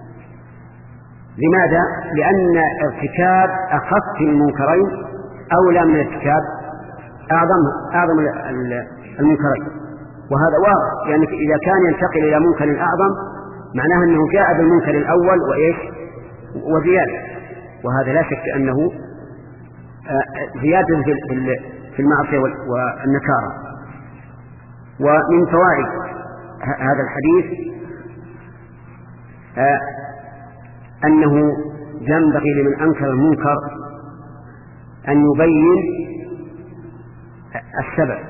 لماذا؟ لأن ارتكاب أخف المنكرين أولى من ارتكاب أعظم أعظم المنكرين، وهذا واضح، يعني إذا كان ينتقل إلى منكر أعظم معناه أنه جاء بالمنكر الأول وإيش وزيادة، وهذا لا شك أنه زيادة في المعصية والنكارة. ومن فوائد هذا الحديث أنه ينبغي لمن أنكر المنكر أن يبين السبب،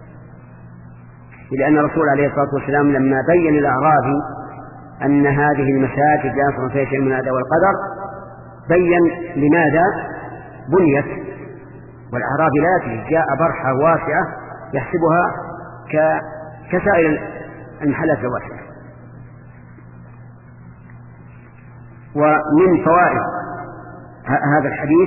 لأن الرسول عليه الصلاة والسلام لما بين الأعرابي أن هذه المساجد لا يصلح فيها شيء من الأذى والقدر بين لماذا بنيت، والأعرابي لا يدري، جاء برحة واسعة يحسبها كسائر المحلات الواسعة. ومن فوائد هذا الحديث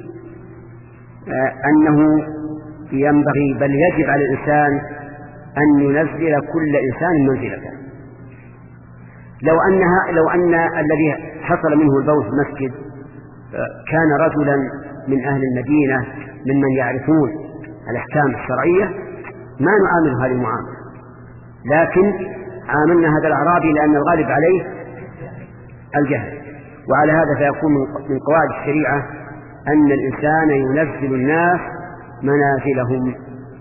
أنه ينبغي بل يجب على الإنسان أن ينزل كل إنسان منزلته. لو أنها لو أن الذي حصل منه البول في المسجد كان رجلا من أهل المدينة ممن يعرفون الأحكام الشرعية ما نعامل هذه المعاملة، لكن عاملنا هذا الأعرابي لأن الغالب عليه الجهل. وعلى هذا فيكون من قواعد الشريعة أن الإنسان ينزل الناس منازلهم.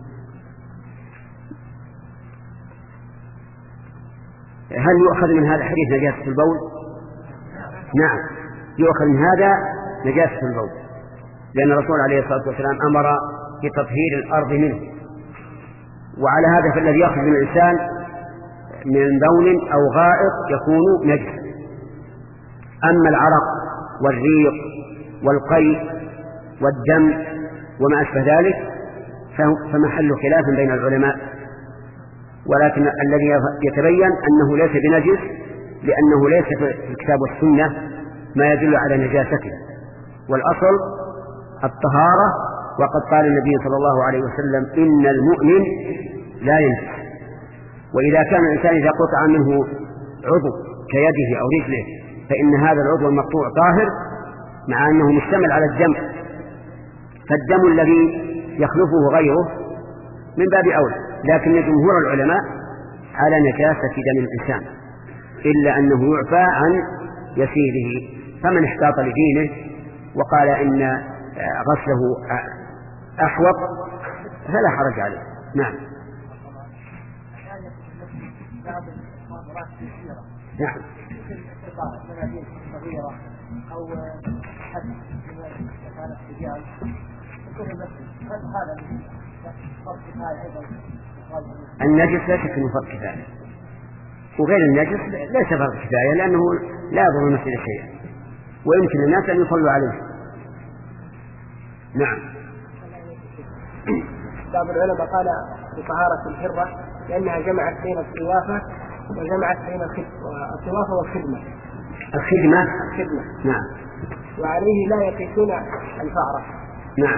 هل يؤخذ من هذا الحديث نجاسة البول؟ نعم، يؤخذ من هذا نجاسة البول، لأن الرسول عليه الصلاة والسلام أمر بتطهير الأرض منه. وعلى هذا فالذي يأخذ من الإنسان من بول أو غائط يكون نجسا. أما العرق والريق والقيء والدم وما أشبه ذلك فمحل خلاف بين العلماء، ولكن الذي يتبين أنه ليس بنجس لأنه ليس في الكتاب والسنة ما يدل على نجاسته، والأصل الطهارة. وقد قال النبي صلى الله عليه وسلم إن المؤمن لا ينجس. وإذا كان الإنسان إذا قطع منه عضو كيده أو رجله فإن هذا العضو المقطوع طاهر مع أنه مشتمل على الدم، فالدم الذي يخلفه غيره من باب أولى، لكن جمهور العلماء على نجاسة دم الإنسان إلا أنه يعفى عن يسيره. فمن احتاط لدينه وقال إن غسله أحوط فلا حرج عليه. نعم نعم أو حد كانت رجال كل المسجد هذا فرق كفاية أيضا. النجس لا شك أنه فرق كفاية، وغير النجس ليس فرق كفاية لأنه لا يضر المسجد شيئا ويمكن الناس أن يصلوا عليه. نعم. بعض العلماء قال بطهارة الحرة لأنها جمعت بين الطوافة وجمعت بين الطوافة والخدمة. الخدمة الخدمة نعم. وعليه لا يقيسون الفأرة. نعم.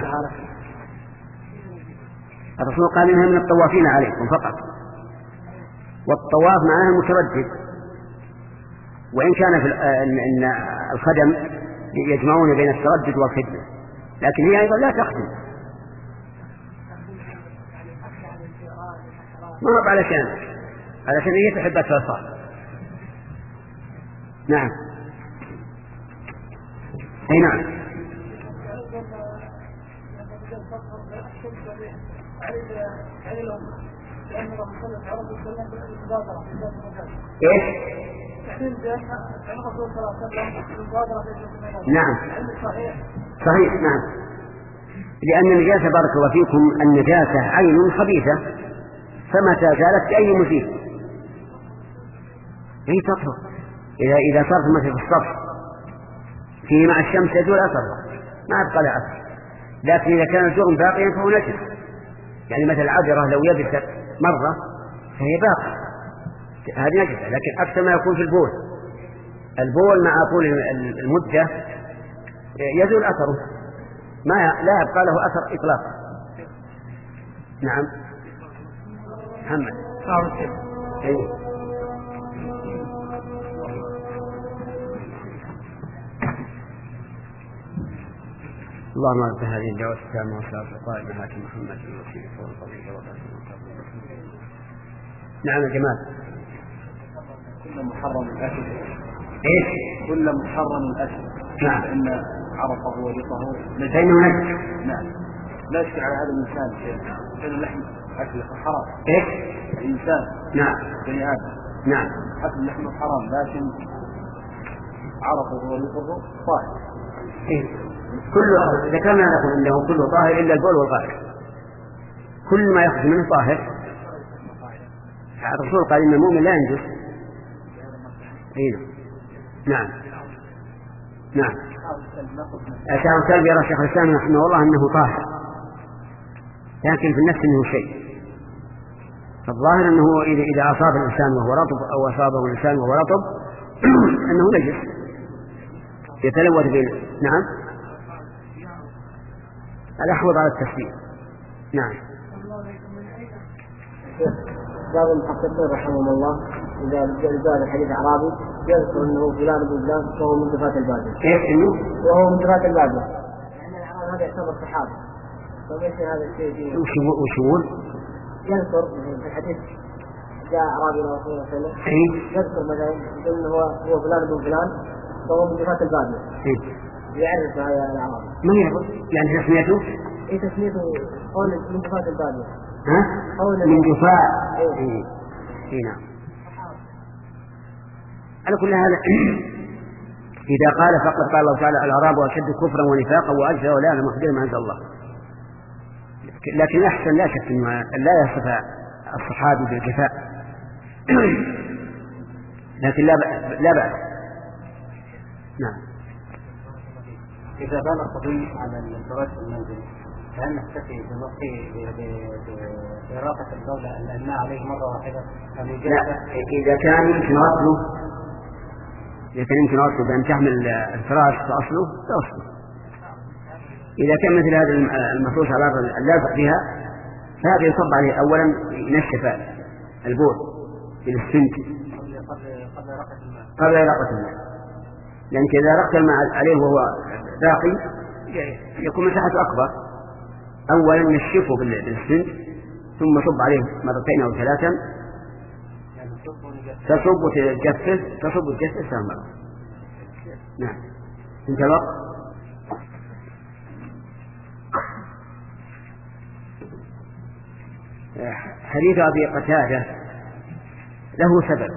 الرسول قال إنها من الطوافين عليكم فقط، والطواف معناه المتردد، وإن كان في إن الخدم يجمعون بين التردد والخدمة، لكن هي أيضا لا تخدم. ما هو علشان علشان هي تحب التصال. نعم أي نعم. إيش؟ نعم صحيح نعم، لأن النجاسة بارك الله فيكم النجاسة عين خبيثة، فمتى زالت بأي مزيد هي تطهر. إذا إذا صارت مثل الصف فيه مع الشمس يزول أثره ما أبقى له أثر، لكن إذا كان الجرم باقيا فهو نجس. يعني مثل العذرة لو يبست مرة فهي باقية هذه نجسة، لكن أكثر ما يكون في البول، البول مع طول المدة يزول أثره ما لا يبقى له أثر إطلاقا. نعم محمد أيه. اللهم رب هذه الدعوة التامة والصلاة القائمة آت محمد الوسيلة والفضيلة والرحمة. نعم يا جمال. كل محرم الأكل. إيش؟ كل محرم الأكل. نعم. فإن عرفه ورقه فإنه نجس. نعم. لا يشكل على هذا الإنسان شيء. كان اللحم أكله حرام. إيش؟ الإنسان. نعم. بني آدم. نعم. أكل اللحم حرام لكن عرفه ورقه طاهر. إيه؟ كله ذكرنا لكم أنه كله طاهر إلا البول والغائط، كل ما يخرج منه طاهر. الرسول قال إن المؤمن لا ينجس. إيه؟ نعم نعم. أشعر الكلب يرى شيخ الإسلام رحمه الله أنه طاهر، لكن في النفس أنه شيء. فالظاهر أنه إذا أصاب الإنسان وهو رطب أو أصابه الإنسان وهو رطب أنه نجس يتلوث به. نعم الأحوط على التسليم. نعم. بعض المحققين رحمهم الله إذا جاء الحديث أعرابي يذكر أنه فلان بن فلان فهو من دفاة البادية. كيف إنه؟ وهو من دفاة البادية. يعني الأعراب هذا يعتبر صحابة. فليس هذا الشيء فيه. وش وشون؟ يذكر في الحديث جاء أعرابي إلى رسول الله صلى الله عليه وسلم يذكر مثلا يقول أنه هو فلان بن فلان فهو من دفاة البادية. يعرف هذا الأعرابي. ما يعرف؟ يعني تسميته؟ إيه تسميته قول من دفاة البادية. ها؟ من دفاع. إيه. إيه. إيه نعم. على كل هذا إذا قال فقد قال الله تعالى الأعراب أشد كفرا ونفاقا وأجهل ولا يعلم حدود ما أنزل الله. لكن الأحسن لا شك أن لا يصف الصحابي بالجفاء لكن لا بأس لا بأس. نعم. إذا بان الطبيب على الفراش المنزل فهل نكتفي بنقي بإراقة الدولة الماء عليه مرة واحدة؟ لا، إذا كان يمكن أصله إذا كان يمكن أصله بأن تحمل الفراش فأصله فأصله. إذا كان مثل هذا المفروش على الأرض اللازق فيها فهذا يصب عليه أولا ينشف البول بالسنت قبل إراقة الماء، لأنك إذا رقت الماء عليه وهو باقي يكون مساحته أكبر. أولا نشفه بالسنت ثم صب عليه مرتين أو ثلاثا تصب وتجفف تصب وتجفف ثم مرة. نعم. انت الوقت. حديث أبي قتادة له سبب.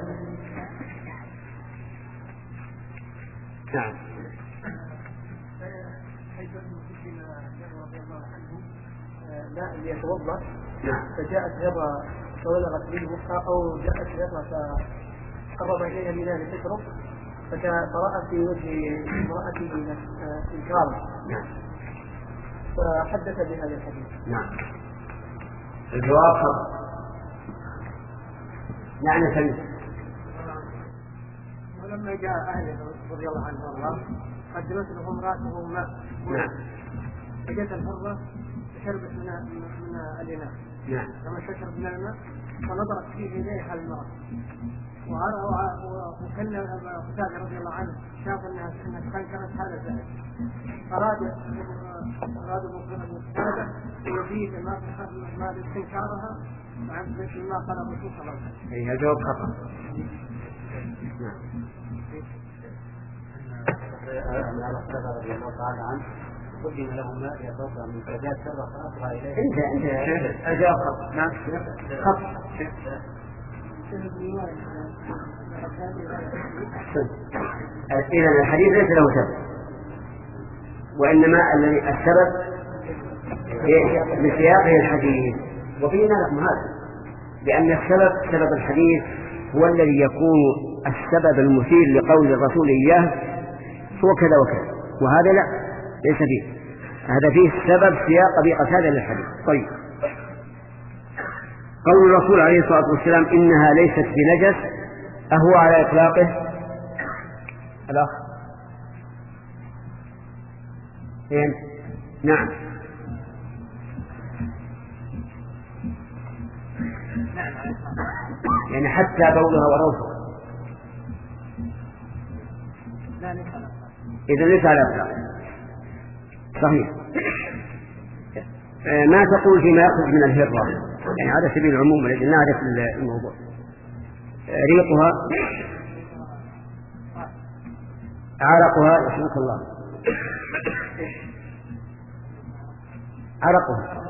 نعم. لا يتوضأ. نعم. فجاءت هبة فولغت به مخها أو جاءت هبة فقرب إليها بلال تشرب فرأت في وجه امرأته إنكارا. نعم. فحدث بهذا الحديث. نعم. الجواب خطأ. نعم سليم. ولما جاء أهله رضي الله عنه الله قدمت لهم رأسه ماء. نعم. فجاءت الحرة شربت من من الإناء. نعم. لما تشرب من الماء فنظرت فيه إليها المرأة وعرى ان قتادة رضي الله عنه شاف انها انها تنكرت هذا الزهد، اراد اراد ابن قتادة يزيد ما ما استنكارها عن مثل ما قال الرسول صلى الله عليه وسلم. اي هذا خطا. أن على قتادة رضي الله تعالى عنه قدم له ماء يتوضأ من درجات سر فأصغى إليه. أنت أنت أجاب خط. نعم خط. إذا الحديث ليس له سبب، وإنما الذي السبب بسياقه الحديث، وفينا لكم هذا، لأن السبب سبب الحديث هو الذي يكون السبب المثير لقول الرسول إياه هو كذا وكذا، وهذا لا ليس فيه، هذا فيه سبب سياق بقتادة للحديث. طيب، قول الرسول عليه الصلاة والسلام إنها ليست بنجس أهو على إطلاقه؟ الأخ فين؟ نعم يعني حتى بولها وروثها إذا ليس على إطلاقه. صحيح. ما تقول فيما يخرج من الهرة، يعني على سبيل العموم الذي نعرف الموضوع، ريقها عرقها يسلمك الله عرقها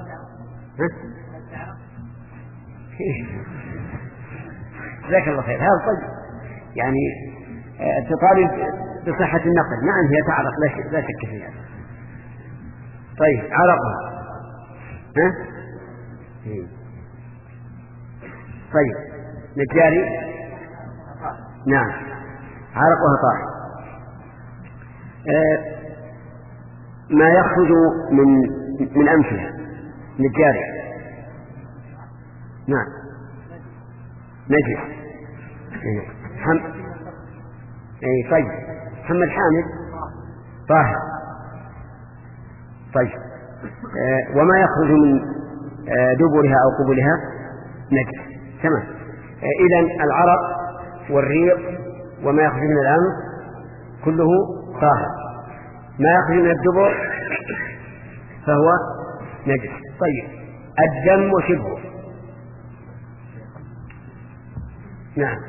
جزاك الله خير. هذا طيب يعني تطالب بصحة النقل. نعم هي تعرق لا شك فيها. طيب عرقها ها؟ طيب نجاري نعم عرقها طاهر. آه ما يخرج من من أنفها نجاري نعم نجس. حم... اي طيب محمد حامد طاهر. طيب آه وما يخرج من آه دبرها أو قبلها نجس. تمام. آه إذن العرق والريق وما يخرج من الأنف كله طاهر. ما يخرج من الدبر فهو نجس. طيب الدم وشبهه نعم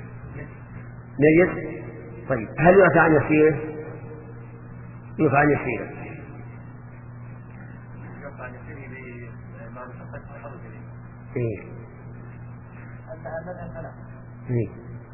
نجس. طيب هل يعفى عن يسيره؟ يعفى عن يسيره. إيه. إيه.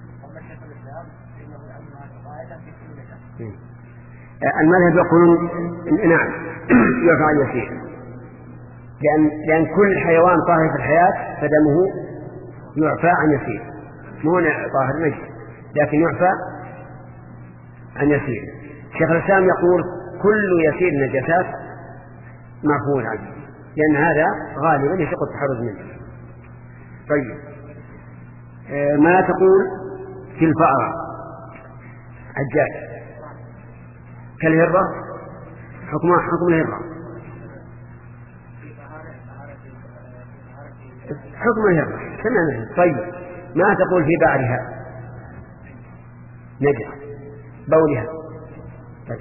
المذهب يقولون نعم يعفى عن يسيره، لأن لأن كل حيوان طاهر في الحياة فدمه يعفى عن يسيره، مو طاهر نجس لكن يعفى عن يسير. شيخ الإسلام يقول كل يسير نجاسات معفو عنه، لأن هذا غالبا يشق التحرز منه. طيب آه ما تقول في الفأرة عجاج كالهرة؟ حكمها حكم الهرة، حكم الهرة تماما. طيب ما تقول في بعرها نجس بولها؟ طيب.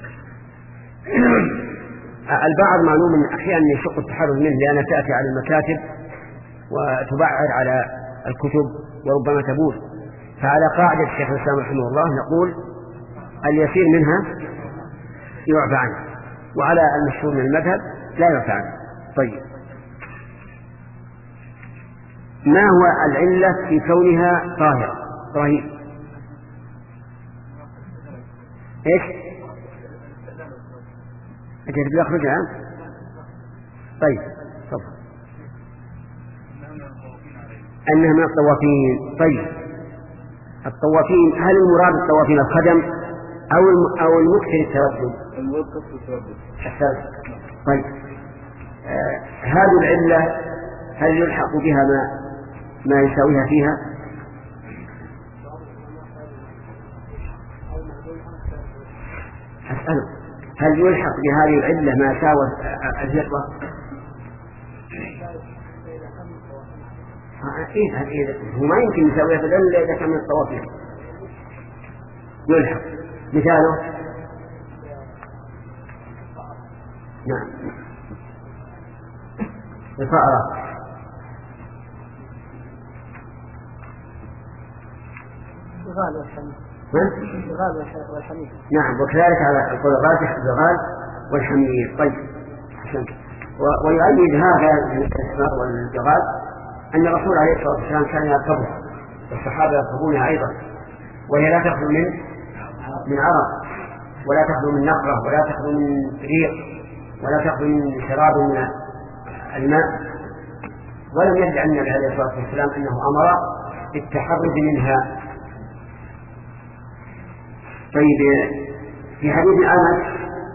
البعض معلوم أحيانا يشق التحرز منه لأنها تأتي على المكاتب وتبعر على الكتب وربما تبول، فعلى قاعدة الشيخ الإسلام رحمه الله نقول اليسير منها يعفى عنه، وعلى المشهور من المذهب لا يعفى عنه. طيب ما هو العلة في كونها طاهرة؟ إبراهيم إيش؟ أجل بيخرجها. طيب طبعا أنها من الطوافين. طيب الطوافين هل المراد الطوافين الخدم أو أو المكثر التردد؟ المكثر التردد. طيب آه هذه العلة هل يلحق بها ما ما يساويها فيها؟ أسأله هل يلحق بهذه العلة ما ساوى الهرة؟ إيه هو ما يمكن يساويها إلا إذا كان من الطوافين. يلحق. مثاله نعم الفأرة الغال والحميد. الغال والحميد. نعم وكذلك على القول الراجح الغال والحميد. طيب حسنت. ويؤيد هذا الاسماء والجغال أن الرسول عليه الصلاة والسلام كان يركبها والصحابة يركبونها أيضا، وهي لا تخلو من من عرق ولا تخلو من نقرة ولا تخلو من ريق ولا تخلو من شراب من الماء، ولم يرد عن النبي عليه الصلاة والسلام أنه أمر بالتحرز منها. طيب في حديث أنس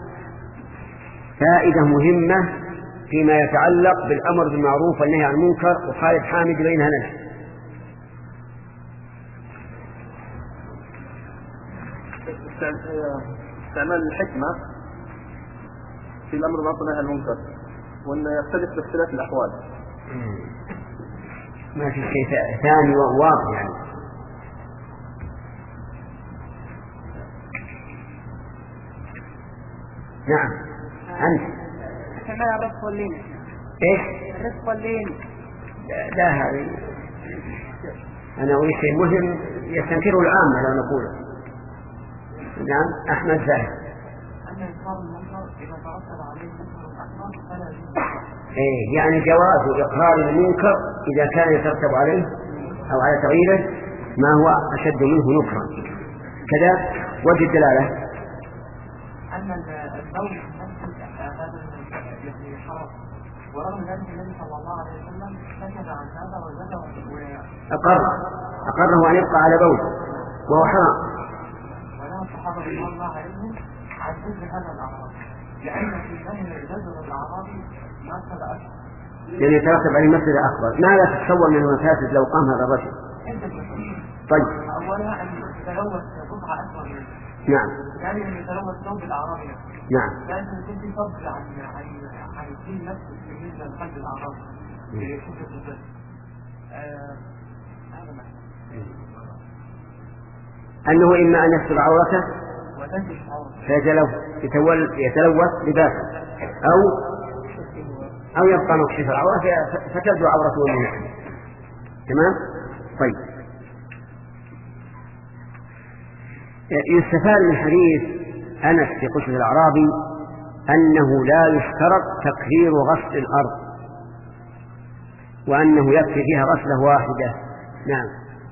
فائدة مهمة فيما يتعلق بالأمر بالمعروف والنهي عن المنكر، وخالد حامد بينها لنا. استعمال الحكمة في الأمر بالمعروف والنهي عن المنكر وأنه يختلف باختلاف الأحوال. ما في شيء ثاني وواضح يعني. نعم أنت كما الرفق واللين. إيش؟ الرفق واللين. لا, لا هذه أنا أقول شيء مهم يستنكره العامة لو نقوله. نعم أحمد زاهد. إيه يعني جواز إقرار المنكر إذا كان يترتب عليه أو على تغييره ما هو أشد منه نكرا. كذا وجه الدلالة أن القول هذا الذي حرم، ورغم ذلك النبي صلى الله عليه وسلم سكت عن هذا وزاد أقر أقره أن يبقى على بول وهو حرام. ولا الصحابة رضي الله عنهم عن ضد هذا الأعراض، لأن في نهي الرجل الأعرابي مسألة أكبر، يعني يترتب عليه مسألة أكبر. ماذا تتصور من المفاسد لو قام هذا الرجل؟ طيب أولها أن يتلوث بضعة أكبر منه. نعم. يعني أن يتلوث ثوب الأعرابي. نعم. لأنه يكون في فضل عن عن عن الدين نفسه بالنسبة لقلب الأعرابي. يشوف الجسد. هذا معنى. أنه إما أن يستر عورته وتنجح عورته. فيتلوث لباسه أو أو يبقى مكشف العورة فتبدو عورته منه. تمام؟ طيب يستفاد من حديث أنس في قصة الأعرابي أنه لا يشترط تكرير غسل الأرض، وأنه يكفي فيها غسلة واحدة. نعم.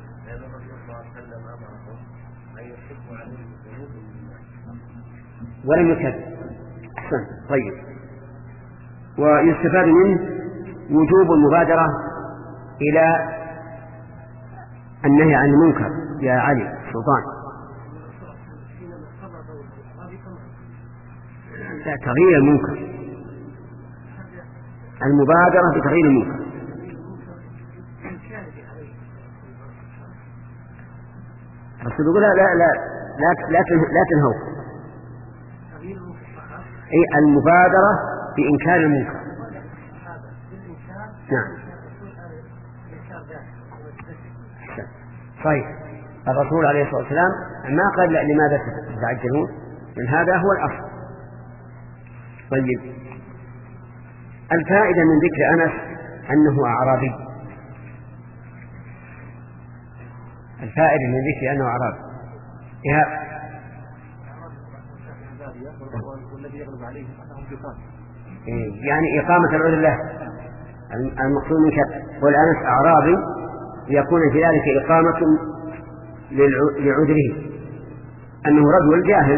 ولم يكرر. أحسن. طيب ويستفاد منه وجوب المبادرة إلى النهي عن المنكر يا علي سلطان. لا تغيير المنكر، المبادرة بتغيير المنكر. الرسول يقول لا لا لا لا لا, لا تنهوا. أي المبادرة بإنكار المنكر. نعم. طيب الرسول عليه الصلاة والسلام ما قال لماذا تتعجلون، من هذا هو الأصل. طيب الفائدة من ذكر أنس أنه أعرابي، الفائدة من ذكر أنه أعرابي والذي يغلب عليه أنهم جفان، يعني إقامة العذر له. المقصود من شرط والأنس أعرابي يكون في ذلك إقامة لعذره أنه رجل جاهل.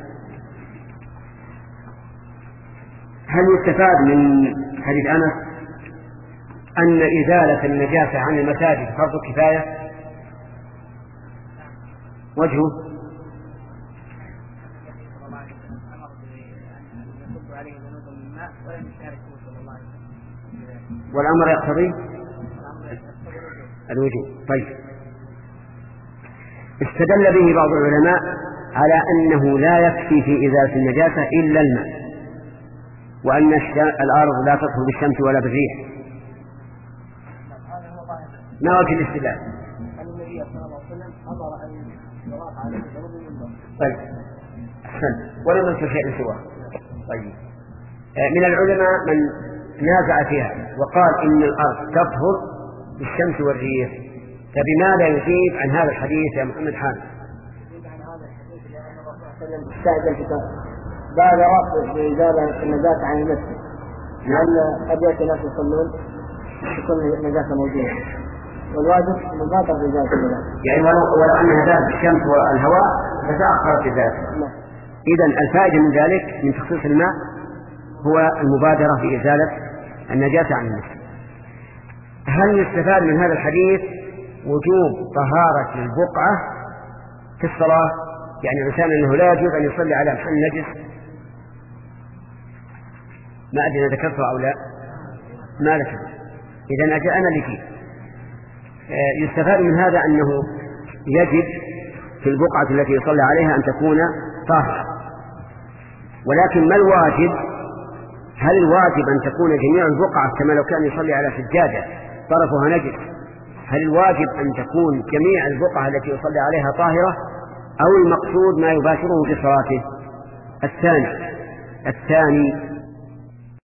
هل يستفاد من حديث أنس أن إزالة النجاسة عن المساجد فرض كفاية؟ وجهه والأمر يقتضي الوجوب. طيب استدل به بعض العلماء على أنه لا يكفي في إزالة النجاسة إلا الماء، وأن الأرض لا تطهر بالشمس ولا بالريح. ما وجه الاستدلال؟ النبي صلى الله عليه وسلم طيب أحسنت، ولم ينكر شيء سواه. طيب من العلماء من نازع فيها وقال إن الأرض تطهر بالشمس والريح، فبماذا يجيب عن هذا الحديث يا محمد حامد؟ بعد رفع بإزالة النجاسة عن المسجد، لأن قد يأتي ناس يصلون تكون النجاسة موجودة، والواجب المبادرة بإزالة النجاسة. يعني ولو ولو أنها ذات الشمس والهواء فتأخرت ذلك. إذن الفائدة من ذلك من تخصيص الماء هو المبادرة في إزالة النجاسة عن المسجد. هل يستفاد من هذا الحديث وجوب طهارة البقعة في الصلاة؟ يعني الإنسان أنه لا يجوز أن يصلي على محل نجس؟ ما أدري إذا ذكرته أو لا، ما لك. إذا أجاءنا لكي يستفاد من هذا أنه يجب في البقعة التي يصلي عليها أن تكون طاهرة، ولكن ما الواجب؟ هل الواجب أن تكون جميع البقعة كما لو كان يصلي على سجادة طرفها نجس؟ هل الواجب أن تكون جميع البقعة التي يصلي عليها طاهرة، أو المقصود ما يباشره في صلاته؟ الثاني الثاني